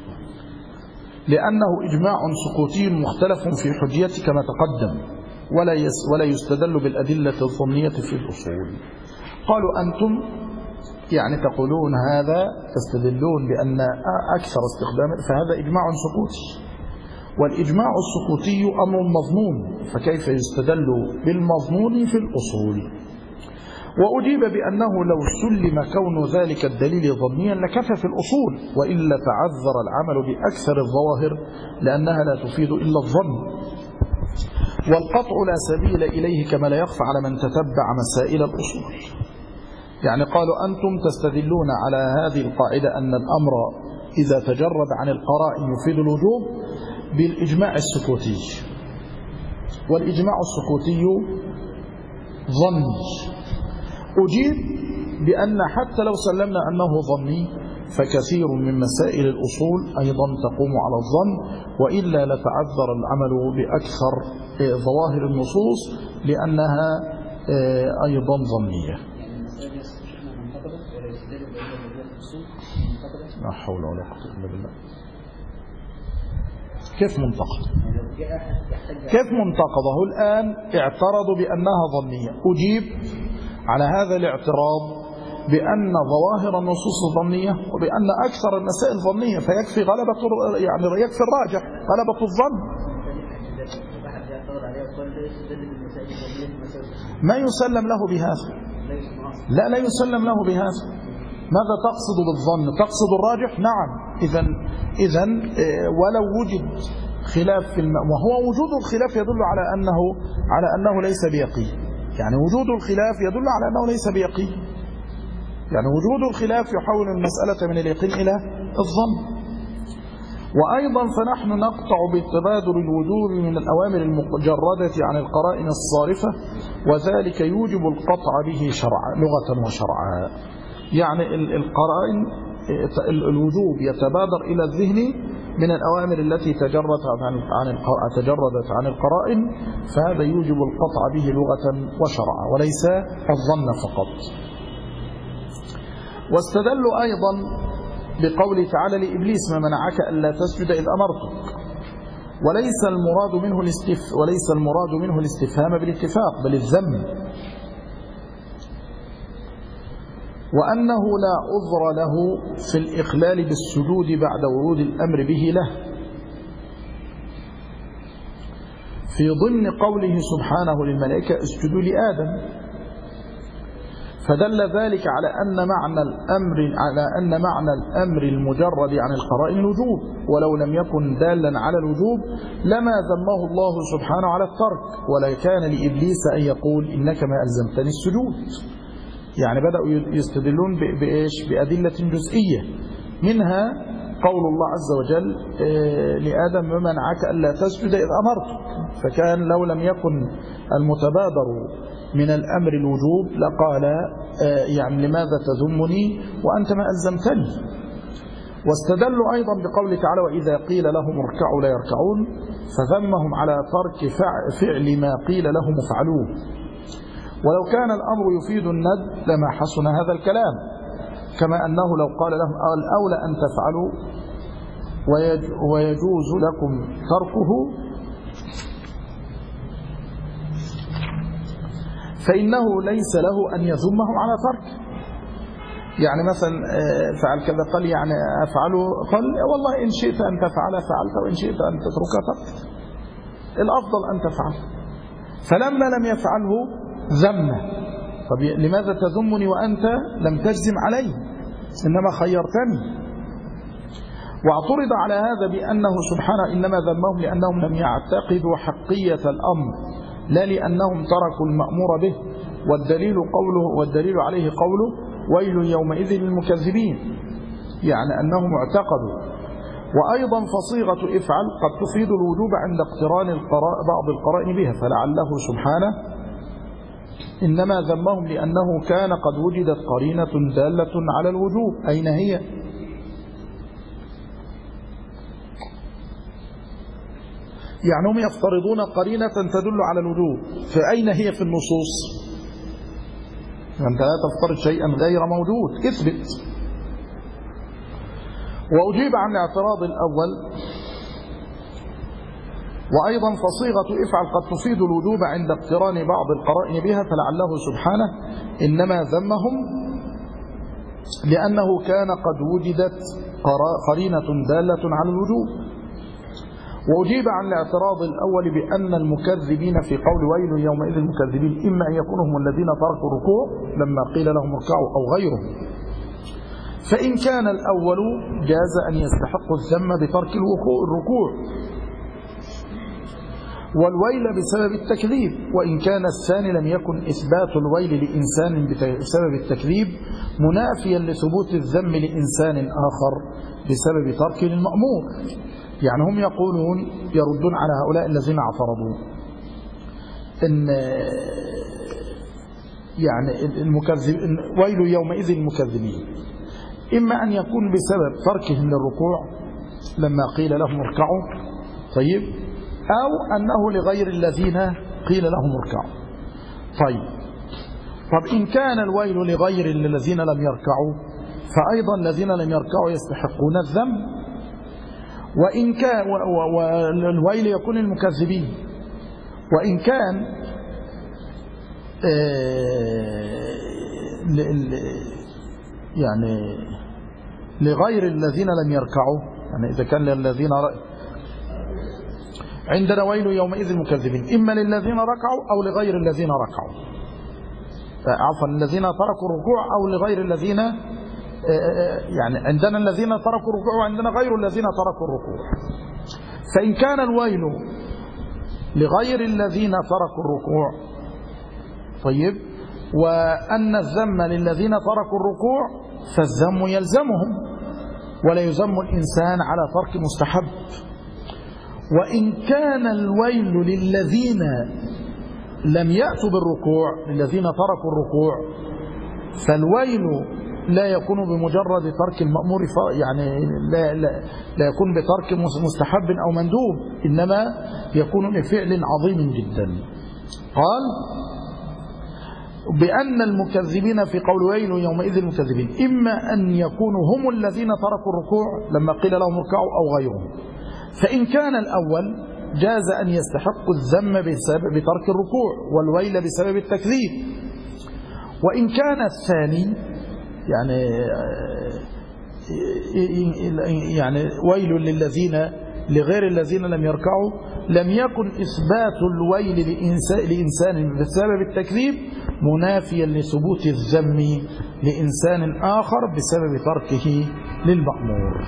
لأنه إجماع سكوتي مختلف في حجيته كما تقدم، ولا يستدل بالأدلة الظنية في الأصول. قالوا أنتم يعني تقولون هذا تستدلون بأن أكثر استخداما، فهذا إجماع سكوتي، والإجماع السكوتي أمر مظنون، فكيف يستدل بالمظنون في الأصول؟ وأجيب بأنه لو سلم كون ذلك الدليل ظنيا لكفى في الأصول، وإلا تعذر العمل بأكثر الظواهر لأنها لا تفيد إلا الظن، والقطع لا سبيل إليه كما لا يخفى على من تتبع مسائل الأصول. يعني قالوا أنتم تستدلون على هذه القاعدة أن الأمر إذا تجرد عن القرائن يفيد الوجوب بالإجماع السكوتي، والإجماع السكوتي ظني. أجيب بأن حتى لو سلمنا أنه ظني فكثير من مسائل الأصول أيضا تقوم على الظن، وإلا لتعذر العمل بأكثر ظواهر النصوص لأنها أيضا ظنية. لا حول ولا قوة إلا بالله. كيف منتقضة؟ الآن اعترضوا بأنها ظنية. أجيب على هذا الاعتراض بأن ظواهر النصوص ظنية، وبأن أكثر المسائل ظنية، فيكفي يكفي الراجح غلبة الظن. ما يسلم له بهذا؟ لا يسلم له بهذا. ماذا تقصد بالظن؟ تقصد الراجح؟ نعم. إذن ولو وجد خلاف في وهو وجود الخلاف يدل على أنه ليس بيقين. يعني وجود الخلاف يدل على أنه ليس بيقين، يعني وجود الخلاف يحول المسألة من اليقين إلى الظن. وأيضا فنحن نقطع بالتبادل الوجوب من الأوامر المجردة عن القرائن الصارفة، وذلك يوجب القطع به شرعا لغة وشرعا. يعني القرائن الوجوب يتبادر إلى الذهن من الأوامر التي تجردت عن القرائن، فهذا يوجب القطع به لغة وشرعا وليس الظن فقط. واستدلوا أيضا بقوله تعالى لإبليس ما منعك ألا تسجد إذ أمرتك، وليس المراد منه الاستفهام بالاتفاق بل الذم، وأنه لا عذر له في الإخلال بالسجود بعد ورود الأمر به له، في ضمن قوله سبحانه للملائكة اسجدوا لآدم. فدل ذلك على أن معنى الأمر المجرد عن القرائن الوجوب، ولو لم يكن دالا على الوجوب لما ذمه الله سبحانه على الترك، ولا كان لإبليس أن يقول إنك ما ألزمتني السجود. يعني بدأوا يستدلون بأدلة جزئية، منها قول الله عز وجل لآدم ما منعك ألا تسجد إذ أمرتك، فكان لو لم يكن المتبادر من الأمر الوجوب لقال يعني لماذا تذمني وأنت ما ألزمتني. واستدلوا أيضا بقوله تعالى وإذا قيل لهم اركعوا لا يركعون، فذمهم على ترك فعل ما قيل لهم افعلوه، ولو كان الأمر يفيد الند لما حسن هذا الكلام، كما أنه لو قال لهم الأولى أن تفعلوا ويجوز لكم تركه فإنه ليس له أن يذمهم على ترك. يعني مثلا فعل كذا، قال يعني أفعله، قال والله إن شئت أن تفعل فعلت، وإن شئت أن تتركه تركت، الأفضل أن تفعل. فلما لم يفعله ذمه. طب لماذا تذمني وأنت لم تجزم عليه، إنما خيرتني؟ واعترض على هذا بأنه سبحانه إنما ذمهم لأنهم لم يعتقدوا حقية الأمر، لا لأنهم تركوا المأمور به. والدليل عليه قوله ويل يومئذ للمكذبين، يعني أنهم اعتقدوا. وأيضا فصيغة افعل قد تفيد الوجوب عند اقتران بعض القرائن بها، فلعله سبحانه إنما ذمهم لأنه كان قد وجدت قرينة دالة على الوجوب. أين هي؟ يعني هم يفترضون قرينة تدل على الوجوب، فأين هي في النصوص؟ أنت لا تفترض شيئا غير موجود، اثبت. وأجيب عن الاعتراض الأول. وأيضا فصيغة افعل قد تفيد الوجوب عند اقتران بعض القرائن بها، فلعله سبحانه إنما ذمهم لأنه كان قد وجدت قرينة دالة على الوجوب. وأجيب عن الاعتراض الأول بأن المكذبين في قول ويل يومئذ المكذبين إما أن يكونوا هم الذين تركوا الركوع لما قيل لهم اركعوا أو غيرهم. فإن كان الأول جاز أن يستحق الذم بترك الركوع والويل بسبب التكذيب، وإن كان الثاني لم يكن إثبات الويل لإنسان بسبب التكذيب منافيا لثبوت الذم لإنسان آخر بسبب ترك المأمور. يعني هم يقولون يردون على هؤلاء الذين اعترضوا إن يعني ويل يومئذ المكذبين إما أن يكون بسبب تركهم للركوع لما قيل لهم اركعوا، طيب، أو أنه لغير الذين قيل لهم اركعوا. طب إن كان الويل لغير الذين لم يركعوا فأيضا الذين لم يركعوا يستحقون الذم، وإن كان والويل يكون المكذبين، وإن كان يعني لغير الذين لم يركعوا، يعني إذا كان للذين عندنا ويل يومئذ المكذبين إما للذين ركعوا أو لغير الذين ركعوا، عفوا الذين تركوا الركوع أو لغير الذين، يعني عندنا الذين تركوا الركوع وعندنا غير الذين تركوا الركوع. فإن كان الويل لغير الذين تركوا الركوع، طيب، وأن الذم للذين تركوا الركوع فالذم يلزمهم ولا يذم الإنسان على ترك مستحب. وإن كان الويل للذين لم يأتوا بالركوع، للذين تركوا الركوع، فالويل لا يكون بمجرد ترك المأمور، يعني لا يكون بترك مستحب أو مندوب، إنما يكون بفعل عظيم جدا. قال بأن المكذبين في قول ويل يومئذ المكذبين إما أن يكونوا هم الذين تركوا الركوع لما قيل لهم اركعوا أو غيرهم. فإن كان الأول جاز أن يستحق الذم بترك الركوع والويل بسبب التكذيب. وإن كان الثاني يعني ويل للذين لغير الذين لم يركعوا لم يكن إثبات الويل لإنسان بسبب التكذيب منافيا لثبوت الذم لإنسان آخر بسبب تركه للمأمور.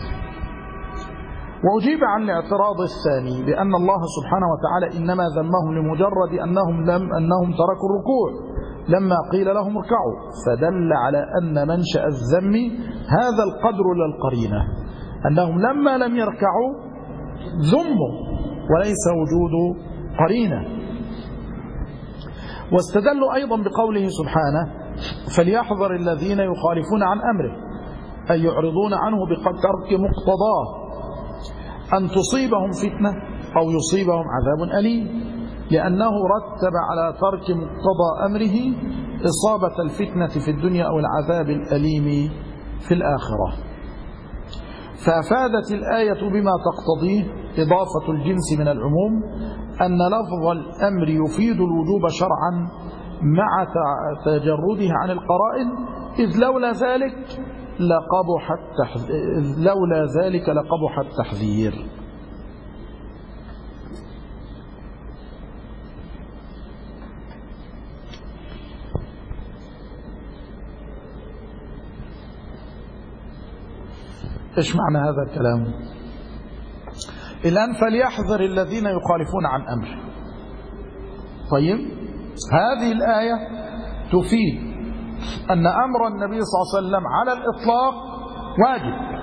وأجيب عن الاعتراض الثاني بأن الله سبحانه وتعالى إنما ذمهم لمجرد أنهم تركوا الركوع لما قيل لهم اركعوا، فدل على أن منشأ الذم هذا القدر للقرينة، أنهم لما لم يركعوا ذموا وليس وجود قرينة. واستدلوا أيضا بقوله سبحانه فليحذر الذين يخالفون عن أمره أن يعرضون عنه بترك مقتضاه أن تصيبهم فتنة أو يصيبهم عذاب أليم، لأنه رتب على ترك مقتضى أمره إصابة الفتنة في الدنيا أو العذاب الأليم في الآخرة. فأفادت الآية بما تقتضيه إضافة الجنس من العموم أن لفظ الأمر يفيد الوجوب شرعا مع تجرده عن القرائن، إذ لولا ذلك لقبح التحذير. إيش معنى هذا الكلام؟ الآن فليحذر الذين يخالفون عن أمره. طيب، هذه الآية تفيد أن أمر النبي صلى الله عليه وسلم على الإطلاق واجب،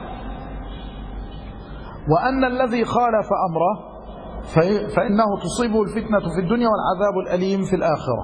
وأن الذي خالف أمره فإنه تصيبه الفتنة في الدنيا والعذاب الأليم في الآخرة.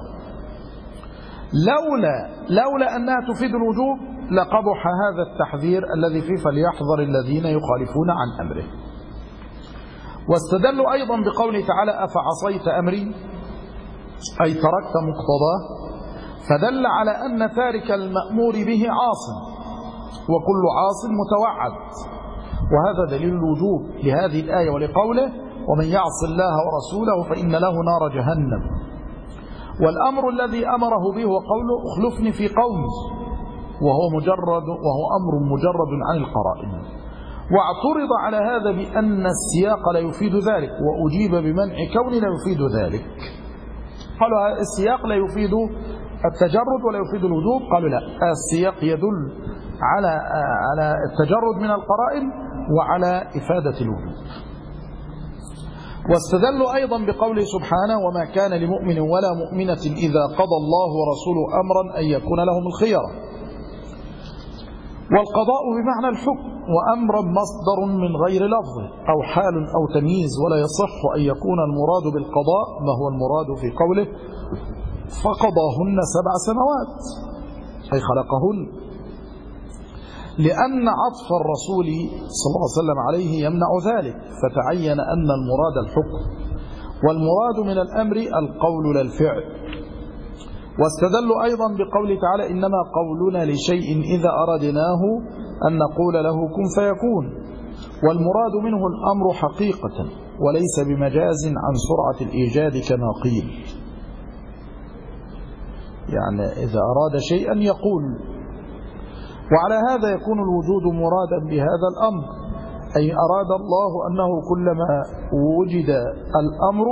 لولا أنها تفيد الوجوب لقبح هذا التحذير الذي فيه فليحذر الذين يخالفون عن أمره. واستدلوا أيضا بقوله تعالى أفعصيت أمري، أي تركت مقتضاه، فدل على أن تارك المأمور به عاص، وكل عاص متوعد، وهذا دليل الوجوب لهذه الآية ولقوله ومن يعص الله ورسوله فإن له نار جهنم. والأمر الذي أمره به هو قوله اخلفني في قومي، وهو أمر مجرد عن القرائن. واعترض على هذا بأن السياق لا يفيد ذلك، وأجيب بمنع كون لا يفيد ذلك. قالوا السياق لا يفيد التجرد ولا يفيد الوجوب. قالوا لا، السياق يدل على التجرد من القرائن وعلى إفادة الوجوب. واستدلوا أيضا بقوله سبحانه وما كان لمؤمن ولا مؤمنة إذا قضى الله ورسوله أمرا أن يكون لهم الخيرة. والقضاء بمعنى الحكم، وأمرا مصدر من غير لفظه أو حال أو تمييز، ولا يصح أن يكون المراد بالقضاء ما هو المراد في قوله فقضاهن 7 سنوات، أي خلقهن، لأن عطف الرسول صلى الله عليه وسلم عليه يمنع ذلك، فتعين أن المراد الحكم، والمراد من الأمر القول لا الفعل. واستدلوا أيضا بقوله تعالى إنما قولنا لشيء إذا أردناه أن نقول له كن فيكون، والمراد منه الأمر حقيقة وليس بمجاز عن سرعة الإيجاد كما قيل. يعني إذا أراد شيئا يقول. وعلى هذا يكون الوجود مرادا بهذا الأمر، أي أراد الله أنه كلما وجد الأمر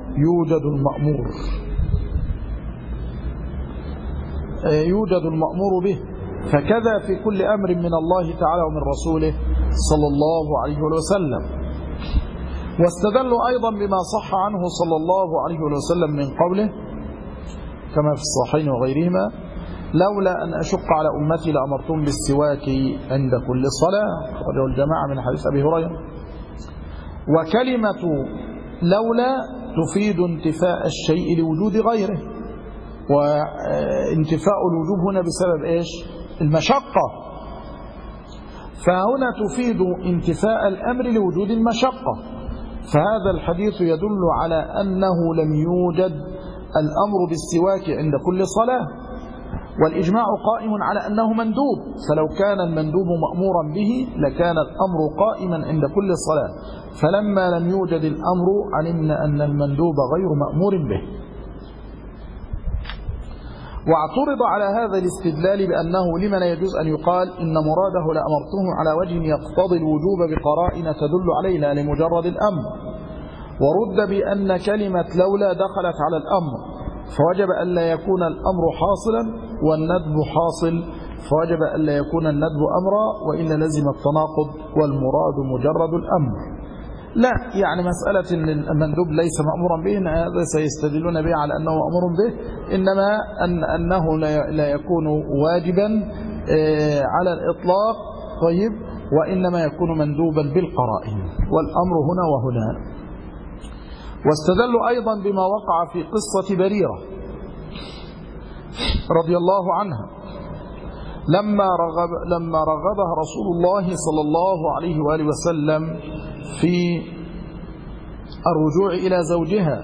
يوجد المأمور به، فكذا في كل أمر من الله تعالى ومن رسوله صلى الله عليه وسلم. واستدلوا أيضا بما صح عنه صلى الله عليه وسلم من قوله كما في الصحيحين وغيرهما لولا أن أشق على أمتي لأمرتم بالسواك عند كل صلاة، أخرجه الجماعة من حديث أبي هريرة. وكلمة لولا تفيد انتفاء الشيء لوجود غيره، وانتفاء الوجوب هنا بسبب إيش؟ المشقة، فهنا تفيد انتفاء الأمر لوجود المشقة. فهذا الحديث يدل على أنه لم يوجد الأمر بالسواك عند كل صلاة، والإجماع قائم على أنه مندوب، فلو كان المندوب مأمورا به لكان الأمر قائما عند كل صلاة، فلما لم يوجد الأمر علمنا أن المندوب غير مأمور به. واعترض على هذا الاستدلال بأنه لمن يجوز أن يقال إن مراده لأمرته على وجه يقتضي الوجوب بقرائن تدل عليه لا لمجرد الأمر، ورد بأن كلمة لولا دخلت على الأمر، فوجب ألا يكون الأمر حاصلا والندب حاصل، فوجب ألا يكون الندب أمرا، وإلا لزم التناقض والمراد مجرد الأمر. لا، يعني مسألة أن المندوب ليس مأمورا به هذا سيستدلون به على أنه مأمور به، إنما أنه لا يكون واجبا على الإطلاق، طيب، وإنما يكون مندوبا بالقرائن، والأمر هنا وهنا. واستدلوا أيضا بما وقع في قصة بريرة رضي الله عنها لما رغبها رسول الله صلى الله عليه وآله وسلم في الرجوع إلى زوجها،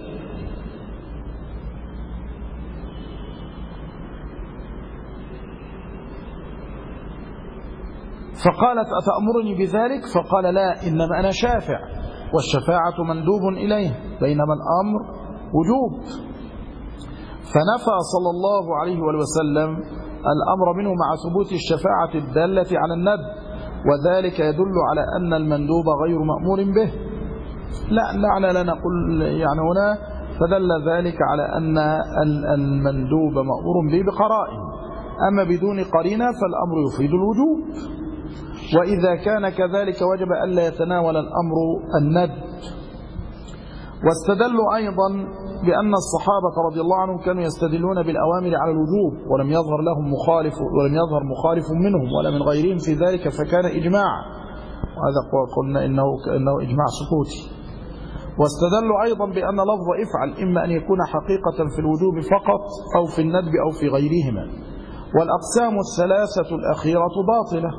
فقالت أتأمرني بذلك؟ فقال لا، إنما أنا شافع والشفاعة مندوب إليه، بينما الأمر وجوب. فنفى صلى الله عليه وسلم الأمر منه مع ثبوت الشفاعة الدالة على الندب، وذلك يدل على أن المندوب غير مأمور به. لا نقول يعني هنا فدل ذلك على أن المندوب مأمور به بقرائن، أما بدون قرينة فالأمر يفيد الوجوب. وإذا كان كذلك وجب ألا يتناول الأمر الندب. واستدلوا أيضا بأن الصحابة رضي الله عنهم كانوا يستدلون بالأوامر على الوجوب، ولم يظهر مخالف منهم ولا من غيرهم في ذلك، فكان إجماع، وهذا قلنا إنه إجماع سكوتي. واستدلوا أيضا بأن لفظ افعل إما أن يكون حقيقة في الوجوب فقط أو في الندب أو في غيرهما، والأقسام الثلاثة الأخيرة باطلة.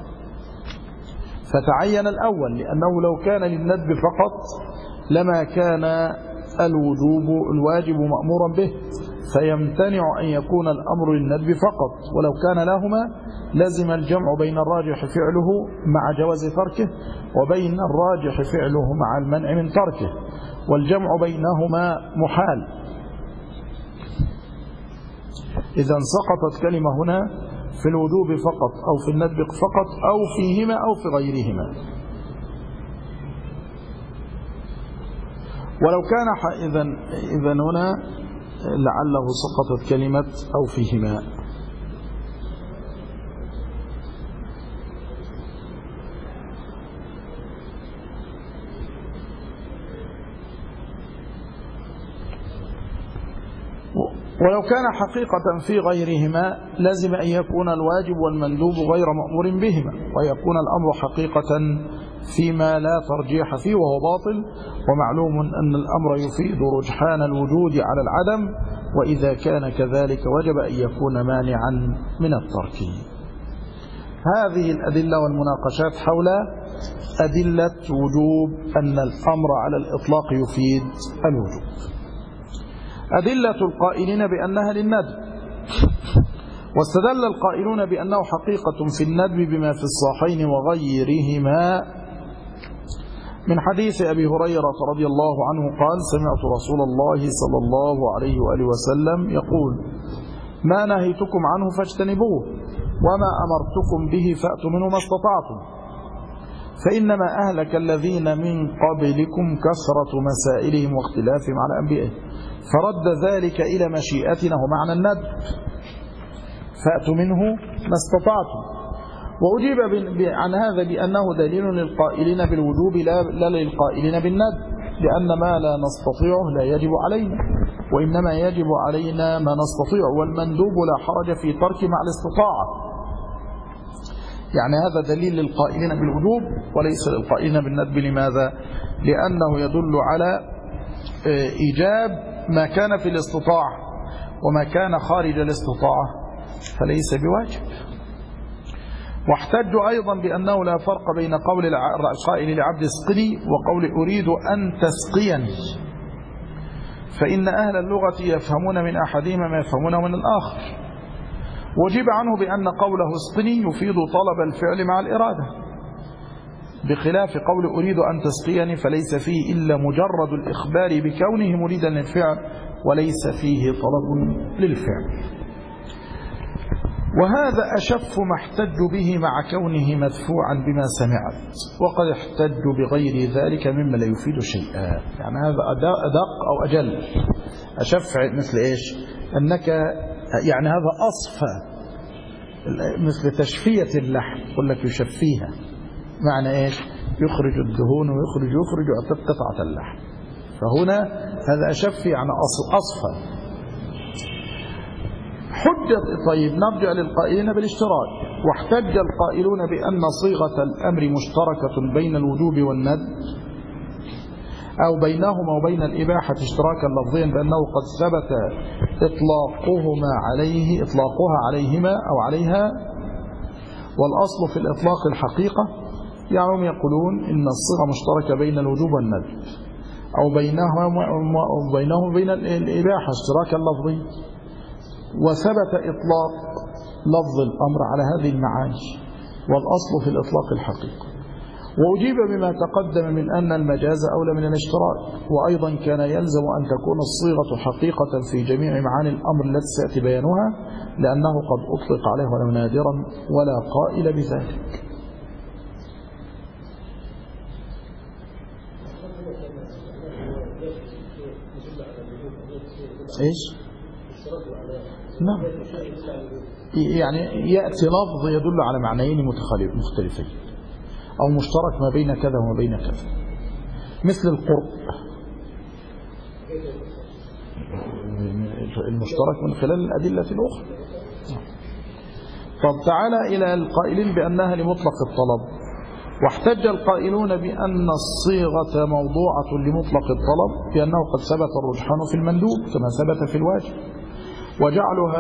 فتعين الأول، لأنه لو كان للندب فقط لما كان الواجب مأمورا به، فيمتنع أن يكون الأمر للندب فقط. ولو كان لهما لزم الجمع بين الراجح فعله مع جواز تركه، وبين الراجح فعله مع المنع من تركه، والجمع بينهما محال. إذا سقطت كلمة هنا في الوجوب فقط أو في الندب فقط أو فيهما أو في غيرهما. ولو كان إذا هنا لعله سقطت كلمة أو فيهما. ولو كان حقيقة في غيرهما لازم أن يكون الواجب والمندوب غير مأمور بهما، ويكون الأمر حقيقة فيما لا ترجيح فيه وهو باطل. ومعلوم أن الأمر يفيد رجحان الوجود على العدم، وإذا كان كذلك وجب أن يكون مانعا من الترك. هذه الأدلة والمناقشات حول أدلة وجوب أن الأمر على الإطلاق يفيد الوجوب. أدلة القائلين بأنها للندب. واستدل القائلون بأنه حقيقة في الندب بما في الصحيحين وغيرهما من حديث أبي هريرة رضي الله عنه قال: سمعت رسول الله صلى الله عليه وآله وسلم يقول: ما نهيتكم عنه فاجتنبوه، وما أمرتكم به فأتوا منه ما استطعتم، فإنما أهلك الذين من قبلكم كثرة مسائلهم واختلافهم على أنبيائهم، فرد ذلك إلى مشيئتنا ومعنى الندب، فأتوا منه ما استطعتم. وأجيب عن هذا بأنه دليل للقائلين بالوجوب لا للقائلين بالندب، لأن ما لا نستطيعه لا يجب علينا، وإنما يجب علينا ما نستطيع، والمندوب لا حرج في ترك مع الاستطاعة. يعني هذا دليل للقائلين بالوجوب وليس للقائلين بالندب. لماذا؟ لأنه يدل على إيجاب ما كان في الاستطاعة، وما كان خارج الاستطاعة فليس بواجب. واحتجوا أيضا بأنه لا فرق بين قول القائل لعبد اسقني وقول أريد أن تسقيني، فإن أهل اللغة يفهمون من أحدهما ما يفهمونه من الآخر. وجيب عنه بأن قوله اسقني يفيد طلب الفعل مع الإرادة، بخلاف قول أريد أن تسقيني فليس فيه إلا مجرد الإخبار بكونه مريدا للفعل، وليس فيه طلب للفعل. وهذا أشف ما احتج به مع كونه مدفوعا بما سمعت، وقد احتج بغير ذلك مما لا يفيد شيئا. يعني هذا أدق أو أجل. أشف مثل إيش؟ أنك يعني هذا أصفى، مثل تشفية اللحم، يقول لك يشفيها، معنى إيش؟ يخرج الدهون ويخرج قطعة اللحم. فهنا هذا أشف يعني أصفى. حجة. طيب نرجع للقائلين بالاشتراك. واحتج القائلون بأن صيغة الأمر مشتركة بين الوجوب والندب، أو بينهما وبين الإباحة اشتراكا لفظيا، بأنه قد ثبت إطلاقها عليهما أو عليها، والأصل في الإطلاق الحقيقة. يعني هم يقولون إن الصيغة مشتركة بين الوجوب والندب، أو بينهم وبين الإباحة اشتراكا لفظيا، وثبت إطلاق لفظ الأمر على هذه المعاني. والأصل في الإطلاق الحقيقة. وأجيب بما تقدم من أن المجاز أولى من الاشتراك. وأيضا كان يلزم أن تكون الصيغة حقيقة في جميع معاني الأمر التي سيأتي بيانها، لأنه قد أطلق عليه ولو نادرا ولا قائل بذلك. إيش؟ نعم، يعني يأتي لفظ يدل على معنيين مختلفين، أو مشترك ما بين كذا وما بين كذا، مثل القرب المشترك من خلال الأدلة الأخرى. طب تعالى إلى القائلين بأنها لمطلق الطلب. واحتج القائلون بأن الصيغة موضوعة لمطلق الطلب بأنه قد ثبت الرجحان في المندوب كما ثبت في الواجب، وجعلها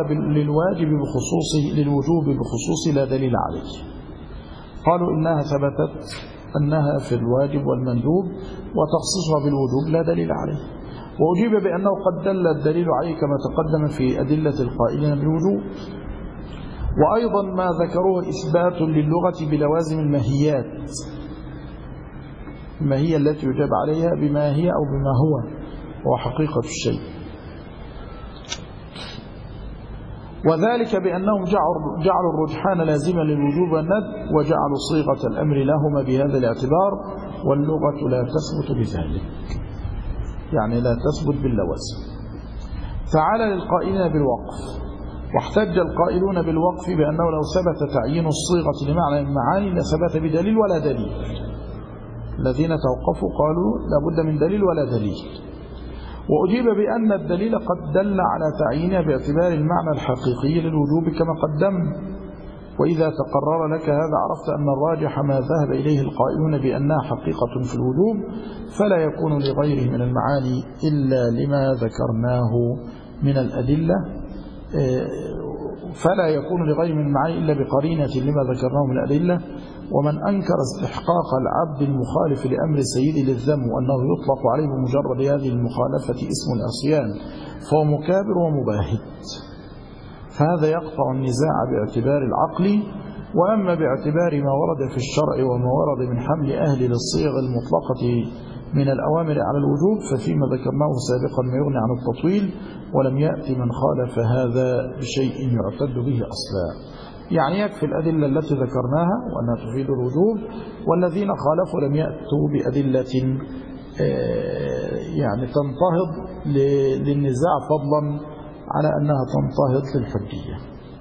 للوجوب بخصوص لا دليل عليه. قالوا إنها ثبتت أنها في الواجب والمندوب، وتخصيصها بالوجوب لا دليل عليه. وأجيب بأنه قد دل الدليل عليه كما تقدم في أدلة القائلين بالوجوب. وأيضا ما ذكروه إثبات للغة بلوازم الماهيات، الماهية التي يجاب عليها بما هي أو بما هو حقيقة الشيء. وذلك بأنهم جعلوا الرجحان لازما للوجوب والندب، وجعلوا صيغة الأمر لهما بهذا الاعتبار، واللغة لا تثبت بذلك، يعني لا تثبت باللوازم. تعالى للقائلين بالوقف. واحتج القائلون بالوقف بأنه لو ثبت تعيين الصيغة لمعنى المعاني لثبت بدليل ولا دليل. الذين توقفوا قالوا لابد من دليل ولا دليل. وأجيب بأن الدليل قد دل على تعيينها باعتبار المعنى الحقيقي للوجوب كما قدمنا. وإذا تقرر لك هذا عرفت أن الراجح ما ذهب إليه القائلون بأنها حقيقة في الوجوب، فلا يكون لغيره من المعاني إلا لما ذكرناه من الأدلة، فلا يكون لغير من المعاني إلا بقرينة لما ذكرناه من الأدلة. ومن أنكر استحقاق العبد المخالف لأمر سيده للذم وأنه يطلق عليه بمجرد هذه المخالفة اسم العصيان فهو مكابر ومباهت، فهذا يقطع النزاع باعتبار العقل. وأما باعتبار ما ورد في الشرع وما ورد من حمل أهل للصيغ المطلقة من الأوامر على الوجوب، ففيما ذكرناه سابقا ما يغني عن التطويل، ولم يأتي من خالف هذا بشيء يعتد به أصلا. يعني يكفي الأدلة التي ذكرناها وأنها تفيد الوجوب، والذين خالفوا لم يأتوا بأدلة يعني تنتهض للنزاع، فضلا على أنها تنتهض للحجية.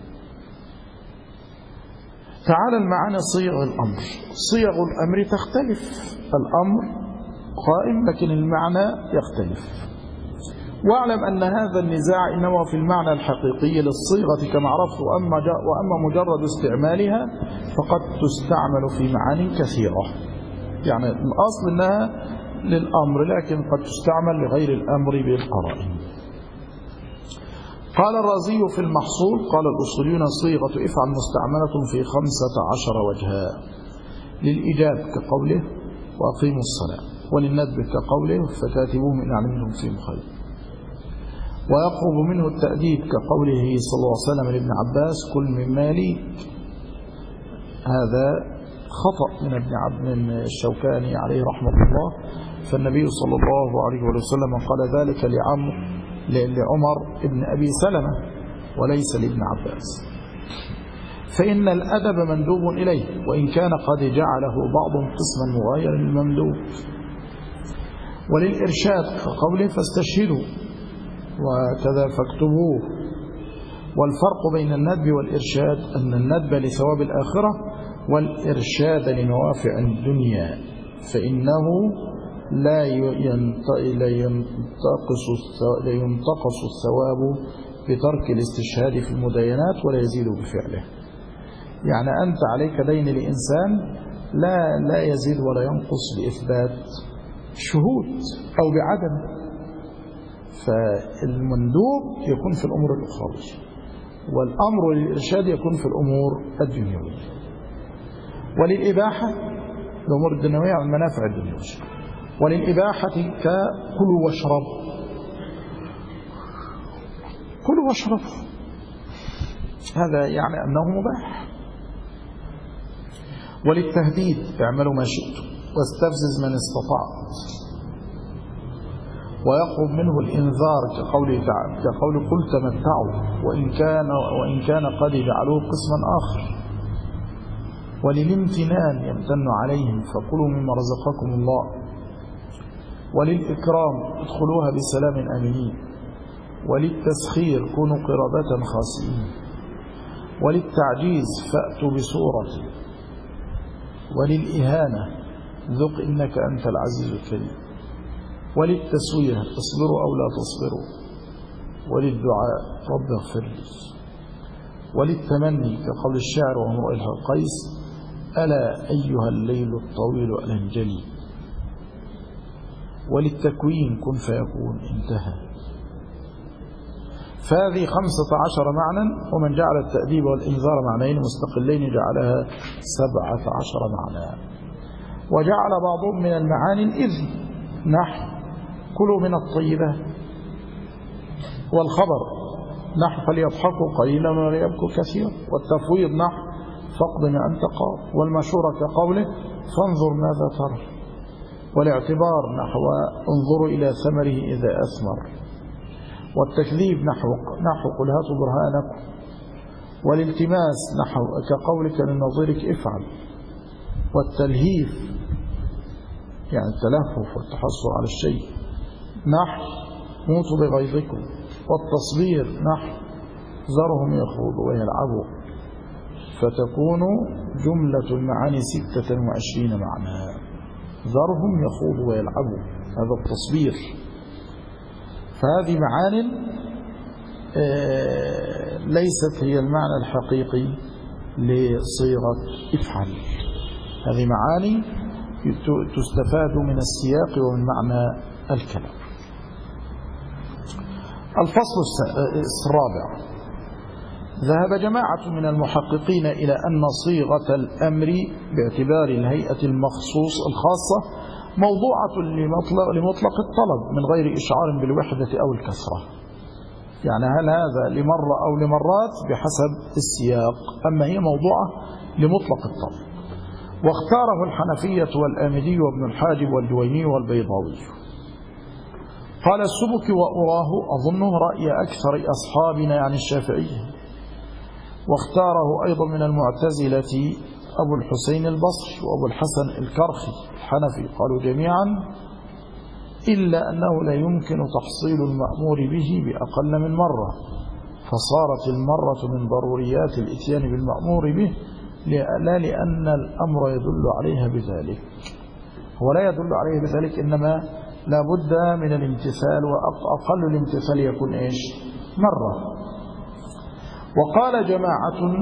تعالى المعاني صيغ الأمر. صيغ الأمر تختلف، الأمر قائم لكن المعنى يختلف. واعلم أن هذا النزاع إنما في المعنى الحقيقي للصيغة كما عرفت، وأما مجرد استعمالها فقد تستعمل في معاني كثيرة. يعني الأصل أنها للأمر لكن قد تستعمل لغير الأمر بالقرائن. قال الرازي في المحصول قال الأصوليون صيغة افعل مستعملة في 15 وجها: للإيجاب كقوله وأقيموا الصلاة، وللندب كقوله فكاتبوهم إن علمتم فيهم خير، ويقرب منه التأديب كقوله صلى الله عليه وسلم لابن عباس كل من مالي. هذا خطأ من الشوكاني عليه رحمة الله، فالنبي صلى الله عليه وسلم قال ذلك لعمر ابن أبي سلمة وليس لابن عباس. فإن الأدب مندوب إليه، وإن كان قد جعله بعضهم قسما مغايرا للمندوب. وللإرشاد كقوله فاستشهدوا وكذا فاكتبوه. والفرق بين الندب والإرشاد أن الندب لثواب الآخرة والإرشاد لنوافع الدنيا، فإنه لا ينتقص الثواب بترك الاستشهاد في المداينات ولا يزيد بفعله. يعني أنت عليك دين لإنسان لا يزيد ولا ينقص بإثبات شهود أو بعدم. فالمندوب يكون في الأمور الأخروية، والأمر للإرشاد يكون في الأمور الدنيوية. وللإباحة الأمور الدنيوية عن المنافع الدنيوية. وللإباحة ككلوا واشربوا، كلوا واشربوا هذا يعني أنه مباح. وللتهديد اعملوا ما شئتم واستفزز من استطعت، ويقرب منه الإنذار كقوله تعالى كقول قل تمتعوا وإن كان قد جعلوه قسما آخر. وللامتنان يمتن عليهم فكلوا مما رزقكم الله. وللإكرام ادخلوها بسلام آمنين. وللتسخير كونوا قردة خاسئين. وللتعجيز فأتوا بسورة. وللإهانة ذق إنك أنت العزيز الكريم. وللتسوية اصبروا أو لا تصبروا. وللدعاء رب اغفر لي. وللتمني كقول الشاعر وهو إلها القيس ألا أيها الليل الطويل ألنجلي. وللتكوين كن فيكون انتهى. فهذه 15 معنى، ومن جعل التأديب والإنذار معنيين مستقلين جعلها 17 معنى. وجعل بعضهم من المعاني الإذن نحو كلوا من الطيبات، والخبر نحو فليضحكوا قليلا وليبكوا كثيرا، والتفويض نحو فاقض ما أنت قاض، والمشورة كقوله فانظر ماذا ترى، والاعتبار نحو انظروا إلى ثمره إذا أثمر، والتكذيب نحو قل هاتوا برهانكم، والالتماس نحو كقولك لنظيرك افعل، والتلهيف يعني التلهف والتحصل على الشيء نحو موتوا بغيظكم، والتصبير نحو ذرهم يخوضوا ويلعبوا، فتكون جملة المعاني 26 معنى. ذرهم يخوضوا ويلعبوا هذا التصبير. فهذه معاني ليست هي المعنى الحقيقي لصيغة افعل، هذه معاني تستفاد من السياق ومن معنى الكلام. الفصل الرابع. ذهب جماعة من المحققين إلى أن صيغة الأمر باعتبار الهيئة المخصوص الخاصة موضوعة لمطلق الطلب من غير إشعار بالوحدة أو الكثرة، يعني هل هذا لمرة أو لمرات بحسب السياق، أما هي موضوعة لمطلق الطلب. واختاره الحنفية والآمدي وابن الحاجب والجويني والبيضاوي. قال السبكي وأراه أظنه رأي أكثر أصحابنا يعني الشافعية، واختاره أيضا من المعتزلة أبو الحسين البصري وأبو الحسن الكرخي الحنفي، قالوا جميعا إلا أنه لا يمكن تحصيل المأمور به بأقل من مرة، فصارت المرة من ضروريات الإتيان بالمأمور به، لا لأن الأمر يدل عليها بذلك، هو لا يدل عليه بذلك، إنما لا بد من الامتثال، وأقل الامتثال يكون إيش؟ مرة. وقال جماعة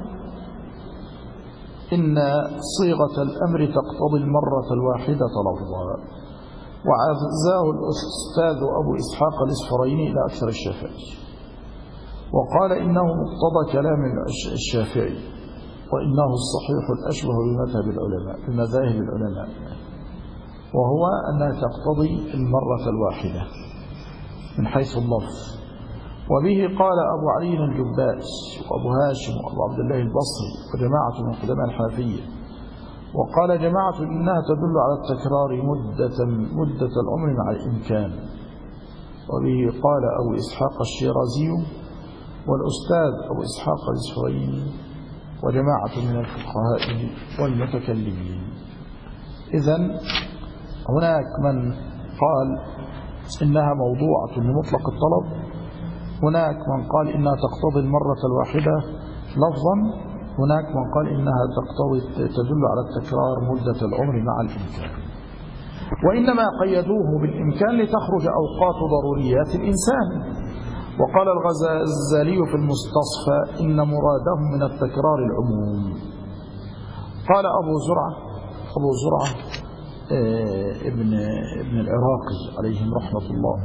إن صيغة الأمر تقتضي المرة الواحدة لفظا، وعزاه الأستاذ أبو إسحاق الإصفريني إلى أكثر الشافعي، وقال إنه مقتضى كلام الشافعي، وإنه الصحيح الأشبه بمذاهب العلماء، وهو أنها تقتضي المرة الواحدة من حيث اللفظ. وبه قال أبو علي الجباس وأبو هاشم وأبو عبد الله البصري وجماعة من قدماء الحنفية. وقال جماعة إنها تدل على التكرار مدة العمر مع الإمكان. وبه قال أبو إسحاق الشيرازي والأستاذ أبو إسحاق الإسفرايني وجماعة من الفقهاء والمتكلمين. إذن هناك من قال إنها موضوعة لمطلق الطلب، هناك من قال إنها تقتضي المرة الواحدة لفظا، هناك من قال إنها تدل على التكرار مدة العمر مع الإمكان. وإنما قيدوه بالإمكان لتخرج أوقات ضروريات الإنسان. وقال الغزالي في المستصفى إن مرادهم من التكرار العموم. قال أبو زرعة ابن العراقي عليهم رحمة الله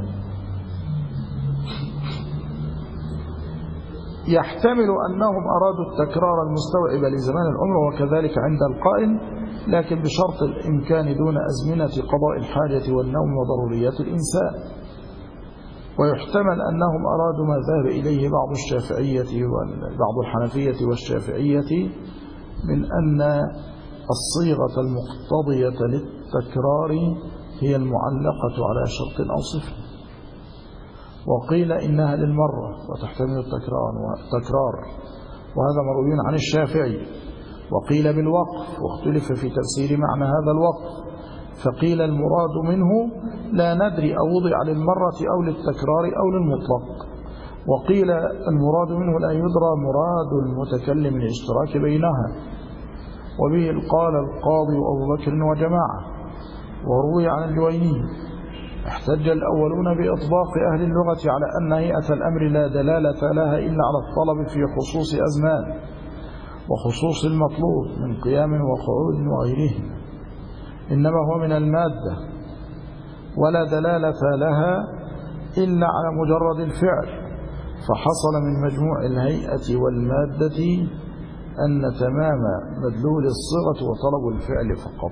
يحتمل أنهم أرادوا التكرار المستوعب لزمان العمر، وكذلك عند القائل، لكن بشرط الإمكان دون أزمنة قضاء الحاجة والنوم وضروريات الإنسان. ويحتمل أنهم أرادوا ما ذهب إليه بعض الشافعية وبعض الحنفية والشافعية من أن الصيغة المقتضية للتكرار هي المعلقة على شرط أو صفة. وقيل إنها للمرة وتحتمل التكرار، وهذا مروي عن الشافعي. وقيل بالوقف، واختلف في تفسير معنى هذا الوقف، فقيل المراد منه لا ندري أو وضع للمرة أو للتكرار أو للمطلق. وقيل المراد منه لا يدرى مراد المتكلم الاشتراك بينها. وبه قال القاضي أبو بكر وجماعة. وروي عن الجويني احتج الأولون بإطباق أهل اللغة على أن هيئة الأمر لا دلالة لها إلا على الطلب في خصوص أزمان وخصوص المطلوب من قيام وقعود وغيره، إنما هو من المادة ولا دلالة لها إلا على مجرد الفعل. فحصل من مجموع الهيئة والمادة أن تمام مدلول الصيغة وطلب الفعل فقط.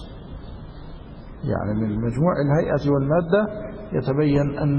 يعني من مجموع الهيئة والمادة يتبين أن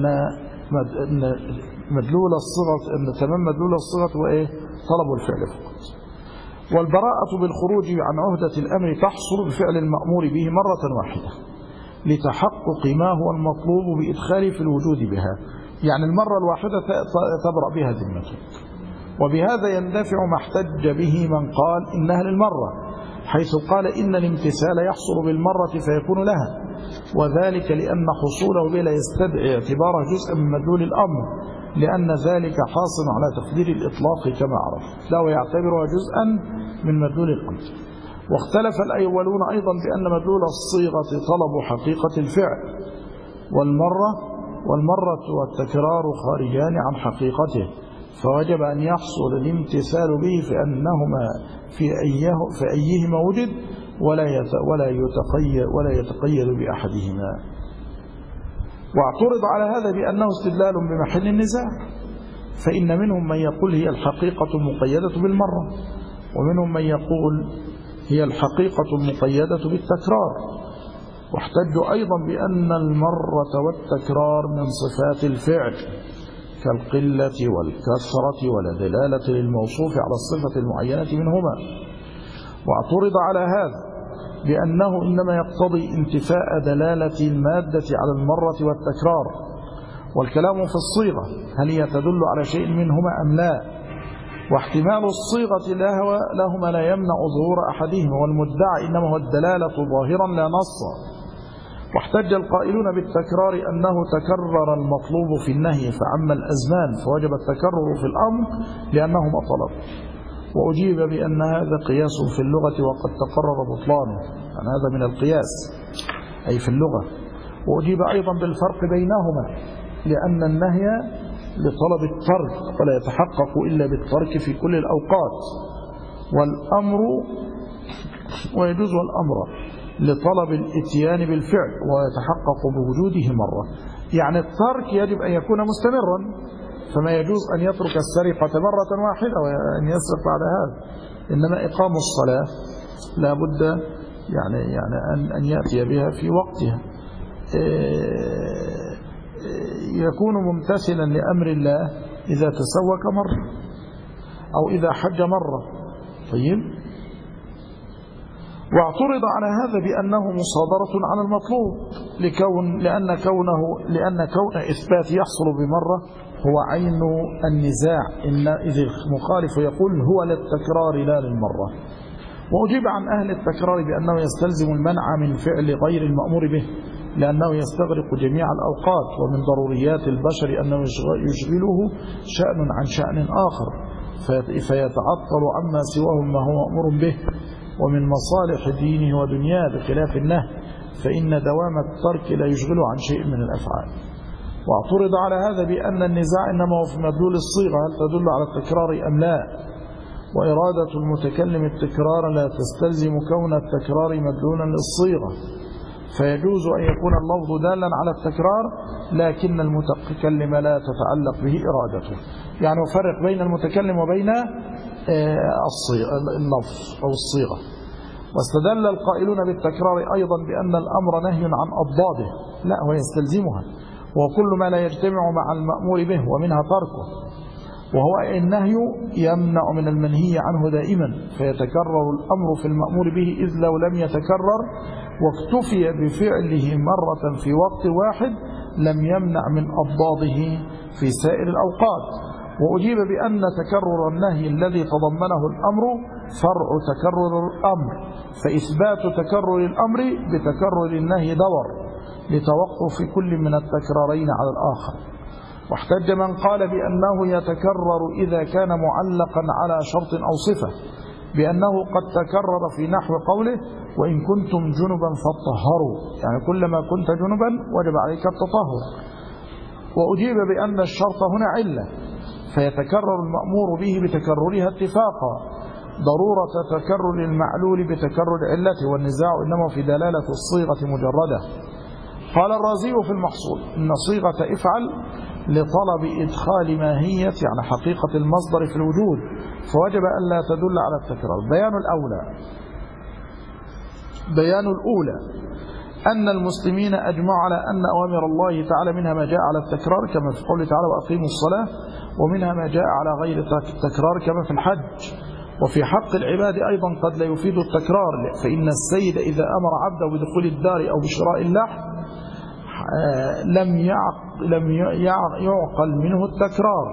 مدلول الصيغة، أن تمام مدلول الصيغة وإيه؟ طلب الفعل فقط. والبراءة بالخروج عن عهدة الأمر تحصل بفعل المأمور به مرة واحدة لتحقق ما هو المطلوب بإدخال في الوجود بها، يعني المرة الواحدة تبرأ بها ذمته. وبهذا يندفع ما احتج به من قال إنها للمرة، حيث قال إن الامتثال يحصل بالمرة فيكون لها، وذلك لأن حصوله به لا يستدعي اعتباره جزءا من مدلول الأمر، لأن ذلك حاصل على تقدير الإطلاق كما عرف، لا ويعتبرها جزءا من مدلول الأمر. واختلف الأولون أيضا بأن مدلول الصيغة طلب حقيقة الفعل، والمرة والتكرار خارجان عن حقيقته، فوجب أن يحصل الامتثال به فأنهما في أيهما وجد ولا يتقيد بأحدهما. واعترض على هذا بأنه استدلال بمحل النزاع، فإن منهم من يقول هي الحقيقة المقيدة بالمرة، ومنهم من يقول هي الحقيقة المقيدة بالتكرار. واحتجوا أيضا بأن المرة والتكرار من صفات الفعل كالقلة والكثرة ولا دلالة للموصوف على الصفة المعينة منهما. واعترض على هذا بأنه إنما يقتضي انتفاء دلالة المادة على المرة والتكرار، والكلام في الصيغة هل هي تدل على شيء منهما أم لا، واحتمال الصيغة لهما لا يمنع ظهور أحدهما، والمدعى إنما هو الدلالة ظاهرا لا نصا. واحتج القائلون بالتكرار أنه تكرر المطلوب في النهي فعم الأزمان فوجب التكرر في الأمر لأنهما طلب. وأجيب بأن هذا قياس في اللغة وقد تقرر بطلانه، يعني هذا من القياس أي في اللغة. وأجيب أيضا بالفرق بينهما، لأن النهي لطلب الترك ولا يتحقق إلا بالترك في كل الأوقات، والأمر ويجوز الأمر لطلب الاتيان بالفعل ويتحقق بوجوده مرة. يعني الترك يجب أن يكون مستمرا، فما يجوز أن يترك السرقة مرة واحدة وأن يسرق بعد هذا، إنما إقام الصلاة لا بد يعني أن يأتي بها في وقتها، يكون ممتثلا لأمر الله إذا تسوك مرة أو إذا حج مرة. طيب. واعترض على هذا بأنه مصادرة على المطلوب لأن كون إثبات يحصل بمرة هو عين النزاع، إذ المخالف يقول هو للتكرار لا للمرة. وأجيب عن أهل التكرار بأنه يستلزم المنع من فعل غير المأمور به، لأنه يستغرق جميع الأوقات، ومن ضروريات البشر أنه يشغله شأن عن شأن آخر فيتعطل عما سواه ما هو مأمور به، ومن مصالح دينه ودنياه بخلاف النهي، فإن دوام الترك لا يشغله عن شيء من الأفعال. واعترض على هذا بأن النزاع إنما هو في مدلول الصيغة هل تدل على التكرار أم لا، وإرادة المتكلم التكرار لا تستلزم كون التكرار مدلولا للصيغة، فيجوز أن يكون اللفظ دالا على التكرار لكن المتكلم لا تتعلق به إرادته. يعني نفرق بين المتكلم وبين اللفظ أو الصيغة. واستدل القائلون بالتكرار أيضا بأن الأمر نهي عن أضداده، لا هو يستلزمها، وكل ما لا يجتمع مع المأمور به ومنها تركه. وهو النهي يمنع من المنهي عنه دائما، فيتكرر الأمر في المأمور به، إذ لو لم يتكرر واكتفي بفعله مرة في وقت واحد لم يمنع من أضداده في سائر الأوقات. وأجيب بأن تكرر النهي الذي تضمنه الأمر فرع تكرر الأمر، فإثبات تكرر الأمر بتكرر النهي دور لتوقف كل من التكرارين على الآخر. واحتج من قال بأنه يتكرر إذا كان معلقا على شرط أو صفة بأنه قد تكرر في نحو قوله وإن كنتم جنبا فاطهروا، يعني كلما كنت جنبا وجب عليك التطهر. وأجيب بأن الشرط هنا علة، فيتكرر المأمور به بتكررها اتفاقا ضرورة تكرر المعلول بتكرر علته، والنزاع إنما في دلالة الصيغة مجردة. قال الرازي في المحصول إن صيغة افعل لطلب إدخال ماهية يعني حقيقة المصدر في الوجود، فوجب أن لا تدل على التكرار. بيان الأولى أن المسلمين أجمعوا على أن أوامر الله تعالى منها ما جاء على التكرار كما في قوله تعالى وأقيموا الصلاة، ومنها ما جاء على غير التكرار كما في الحج. وفي حق العباد أيضا قد لا يفيد التكرار، فإن السيد إذا أمر عبده بدخول الدار أو بشراء اللحم لم يعقل منه التكرار.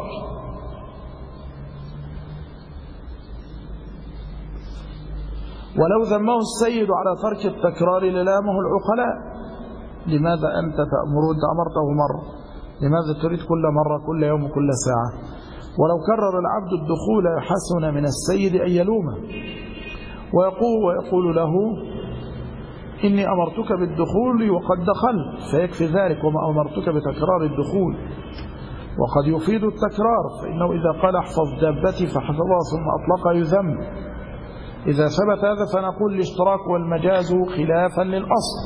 ولو ذمه السيد على ترك التكرار للامه العقلاء، لماذا أنت تأمره؟ أنت أمرته مرة، لماذا تريد كل مرة كل يوم كل ساعة؟ ولو كرر العبد الدخول حسن من السيد أن يلومه ويقول له إني أمرتك بالدخول وقد دخلت فيكفي ذلك، وما أمرتك بتكرار الدخول. وقد يفيد التكرار، فإنه إذا قال احفظ دابتي فحفظها ثم أطلقها يذم. إذا ثبت هذا فنقول الاشتراك والمجاز خلافا للأصل،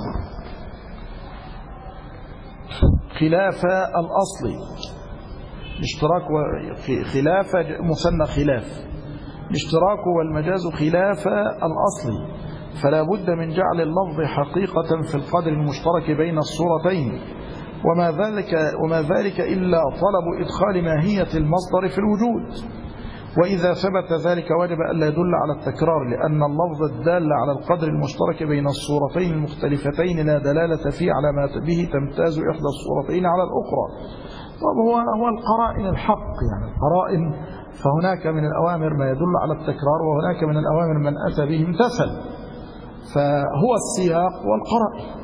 خلاف الأصل. الاشتراك خلاف مثنى خلاف، الاشتراك والمجاز خلاف الأصل، فلا بد من جعل اللفظ حقيقة في القدر المشترك بين الصورتين، وما ذلك إلا طلب إدخال ماهية المصدر في الوجود. وإذا ثبت ذلك وجب أن لا يدل على التكرار، لأن اللفظ الدال على القدر المشترك بين الصورتين المختلفتين لا دلالة فيه على ما به تمتاز إحدى الصورتين على الأخرى. طب هو القرائن الحق، يعني القرائن، فهناك من الأوامر ما يدل على التكرار، وهناك من الأوامر من أتى به امتثل، فهو السياق والقرائن.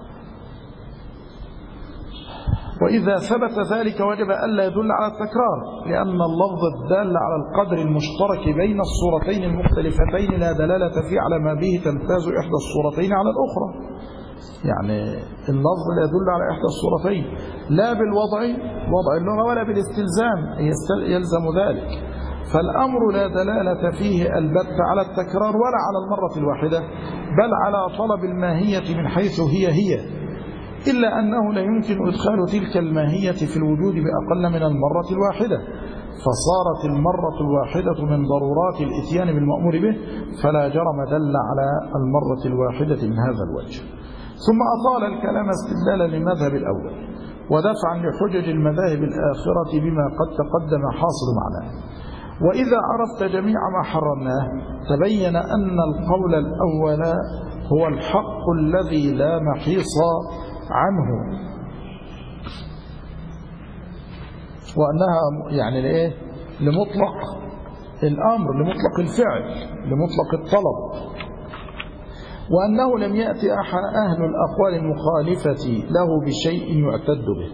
وإذا ثبت ذلك وجب ألا يدل على التكرار، لأن اللفظ الدال على القدر المشترك بين الصورتين المختلفتين لا دلالة فيه على ما به تمتاز إحدى الصورتين على الأخرى. يعني اللفظ لا يدل على إحدى الصورتين لا بالوضع وضع اللغة ولا بالاستلزام يلزم ذلك، فالأمر لا دلالة فيه البتة على التكرار ولا على المرة الواحدة، بل على طلب الماهية من حيث هي، إلا أنه لا يمكن إدخال تلك الماهية في الوجود بأقل من المرة الواحدة، فصارت المرة الواحدة من ضرورات الإتيان بالمأمور به، فلا جرم دل على المرة الواحدة من هذا الوجه. ثم أطال الكلام استدلالا للمذهب الأول ودفعا لحجج المذاهب الآخرة بما قد تقدم حاصل معناه. وإذا عرفت جميع ما حرمناه تبين أن القول الأول هو الحق الذي لا محيص عنه، وأنها يعني لإيه؟ لمطلق الأمر، لمطلق الفعل، لمطلق الطلب، وأنه لم يأتي أهل الأقوال المخالفة له بشيء يعتد به.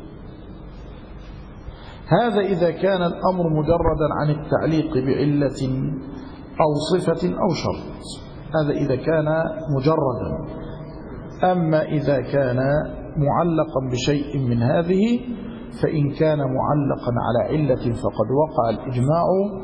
هذا إذا كان الأمر مجردا عن التعليق بعلة أو صفة أو شرط، هذا إذا كان مجردا. أما إذا كان معلقا بشيء من هذه فإن كان معلقا على علة فقد وقع الإجماع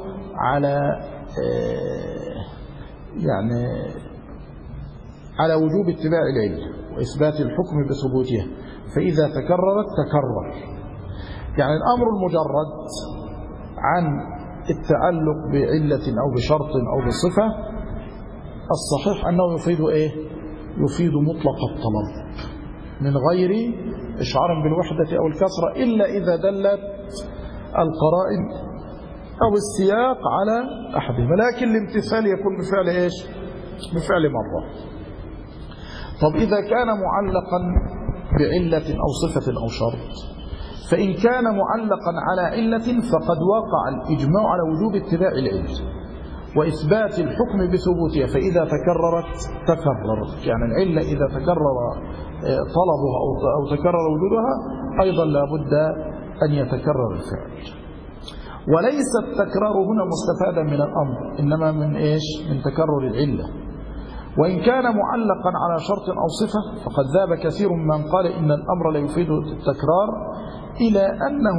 على وجوب اتباع العلة وإثبات الحكم بثبوتها، فإذا تكررت تكرر. يعني الأمر المجرد عن التعلق بعلة أو بشرط أو بصفة الصحيح أنه يفيد إيه؟ يفيد مطلق الطلب من غير إشعار بالوحدة أو الكسرة، إلا إذا دلت القرائن أو السياق على أحدهما، لكن الامتثال يكون بفعل إيش؟ بفعل مرة. طب إذا كان معلقا بعلة أو صفة أو شرط، فإن كان معلقا على علة فقد وقع الإجماع على وجوب اتباع العلة وإثبات الحكم بثبوتها، فإذا تكررت يعني العلة إذا تكرر طلبها أو تكرر وجودها أيضا لا بد أن يتكرر الفعل. وليس التكرار هنا مستفادا من الأمر، إنما من إيش؟ من تكرر العلة. وإن كان معلقا على شرط أو صفة فقد ذهب كثير من قال إن الأمر لا يفيد التكرار إلى أنه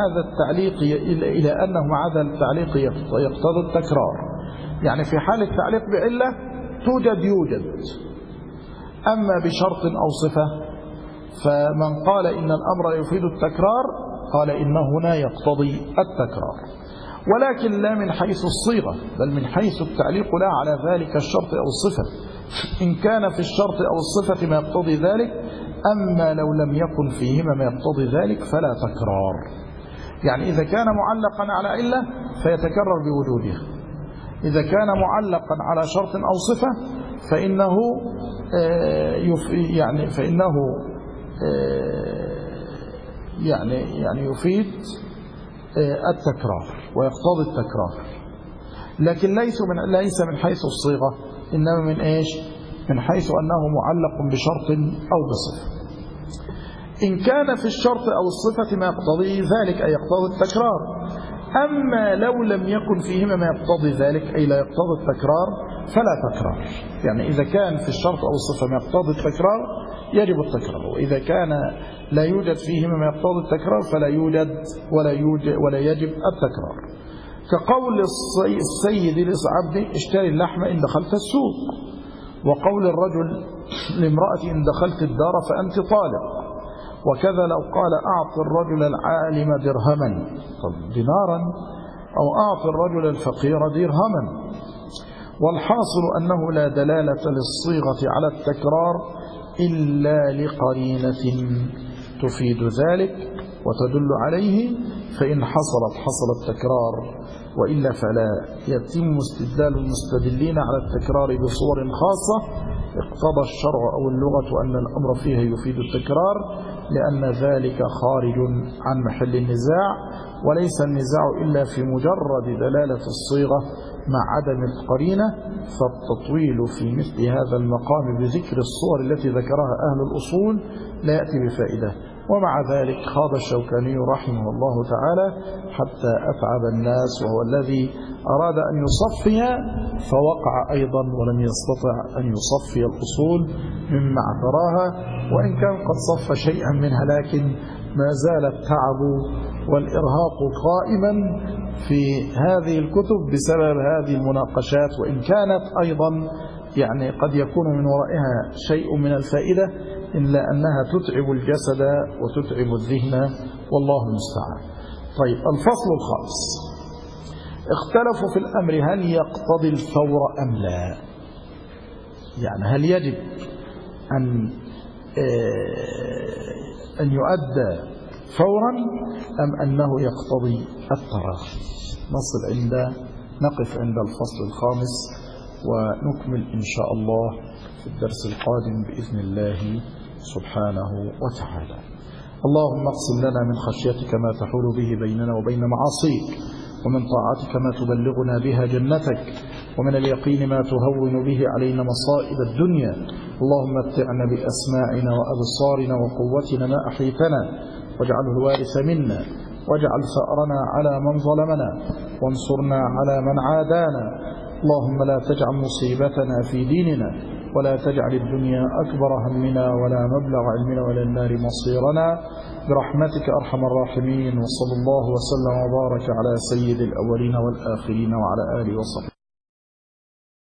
مع هذا التعليق يقتضي التكرار. يعني في حال التعليق بعلة يوجد، أما بشرط أو صفة فمن قال إن الأمر لا يفيد التكرار قال إنه هنا يقتضي التكرار، ولكن لا من حيث الصيغة بل من حيث التعليق لا على ذلك الشرط أو الصفة، إن كان في الشرط أو الصفة ما يقتضي ذلك، أما لو لم يكن فيهما ما يقتضي ذلك فلا تكرار. يعني إذا كان معلقا على علة فيتكرر بوجودها، إذا كان معلقا على شرط أو صفة فإنه يفيد التكرار ويقتضي التكرار، لكن ليس من حيث الصيغة، إنما من إيش؟ من حيث أنه معلق بشرط أو بصفة. إن كان في الشرط أو الصفة ما يقتضي ذلك أي يقتضي التكرار، أما لو لم يكن فيهما ما يقتضي ذلك أي لا يقتضي التكرار فلا تكرار. يعني إذا كان في الشرط أو الصفة ما يقتضي التكرار يجب التكرار، وإذا كان لا يوجد فيهما ما يقتضي التكرار فلا يوجد ولا يجب التكرار. كقول السيد لعبده اشتري اللحم إن دخلت السوق، وقول الرجل لامرأة إن دخلت الدار فأنت طالق. وكذا لو قال أعطي الرجل العالم درهما دينارا، أو أعطي الرجل الفقير درهما. والحاصل أنه لا دلالة للصيغة على التكرار إلا لقرينة تفيد ذلك وتدل عليه، فإن حصل التكرار، وإلا فلا يتم استدلال المستدلين على التكرار بصور خاصة اقتضى الشرع أو اللغة أن الأمر فيها يفيد التكرار، لأن ذلك خارج عن محل النزاع، وليس النزاع إلا في مجرد دلالة الصيغة مع عدم القرينة، فالتطويل في مثل هذا المقام بذكر الصور التي ذكرها أهل الأصول لا يأتي بفائدة. ومع ذلك خاض الشوكاني رحمه الله تعالى حتى أتعب الناس، وهو الذي أراد أن يصفي فوقع أيضا ولم يستطع أن يصفي الأصول مما اعتراها، وإن كان قد صف شيئا منها، لكن ما زال التعب والإرهاق قائما في هذه الكتب بسبب هذه المناقشات، وإن كانت أيضا يعني قد يكون من ورائها شيء من الفائدة، إلا أنها تتعب الجسد وتتعب الذهن، والله المستعان. طيب، الفصل الخامس: اختلفوا في الأمر هل يقتضي الفور أم لا. يعني هل يجب أن يؤدى فورا أم أنه يقتضي التراخي. نقف عند الفصل الخامس، ونكمل إن شاء الله في الدرس القادم بإذن الله سبحانه وتعالى. اللهم اقسم لنا من خشيتك ما تحول به بيننا وبين معاصيك، ومن طاعتك ما تبلغنا بها جنتك، ومن اليقين ما تهون به علينا مصائب الدنيا. اللهم متعنا بأسماعنا وأبصارنا وقوتنا ما أحيتنا، واجعله الوارث منا، واجعل ثأرنا على من ظلمنا، وانصرنا على من عادانا. اللهم لا تجعل مصيبتنا في ديننا، ولا تجعل الدنيا أكبر همنا، ولا مبلغ علمنا، ولا النار مصيرنا، برحمتك أرحم الراحمين. وصلى الله وسلم وبارك على سيد الأولين والآخرين وعلى آله وصحبه.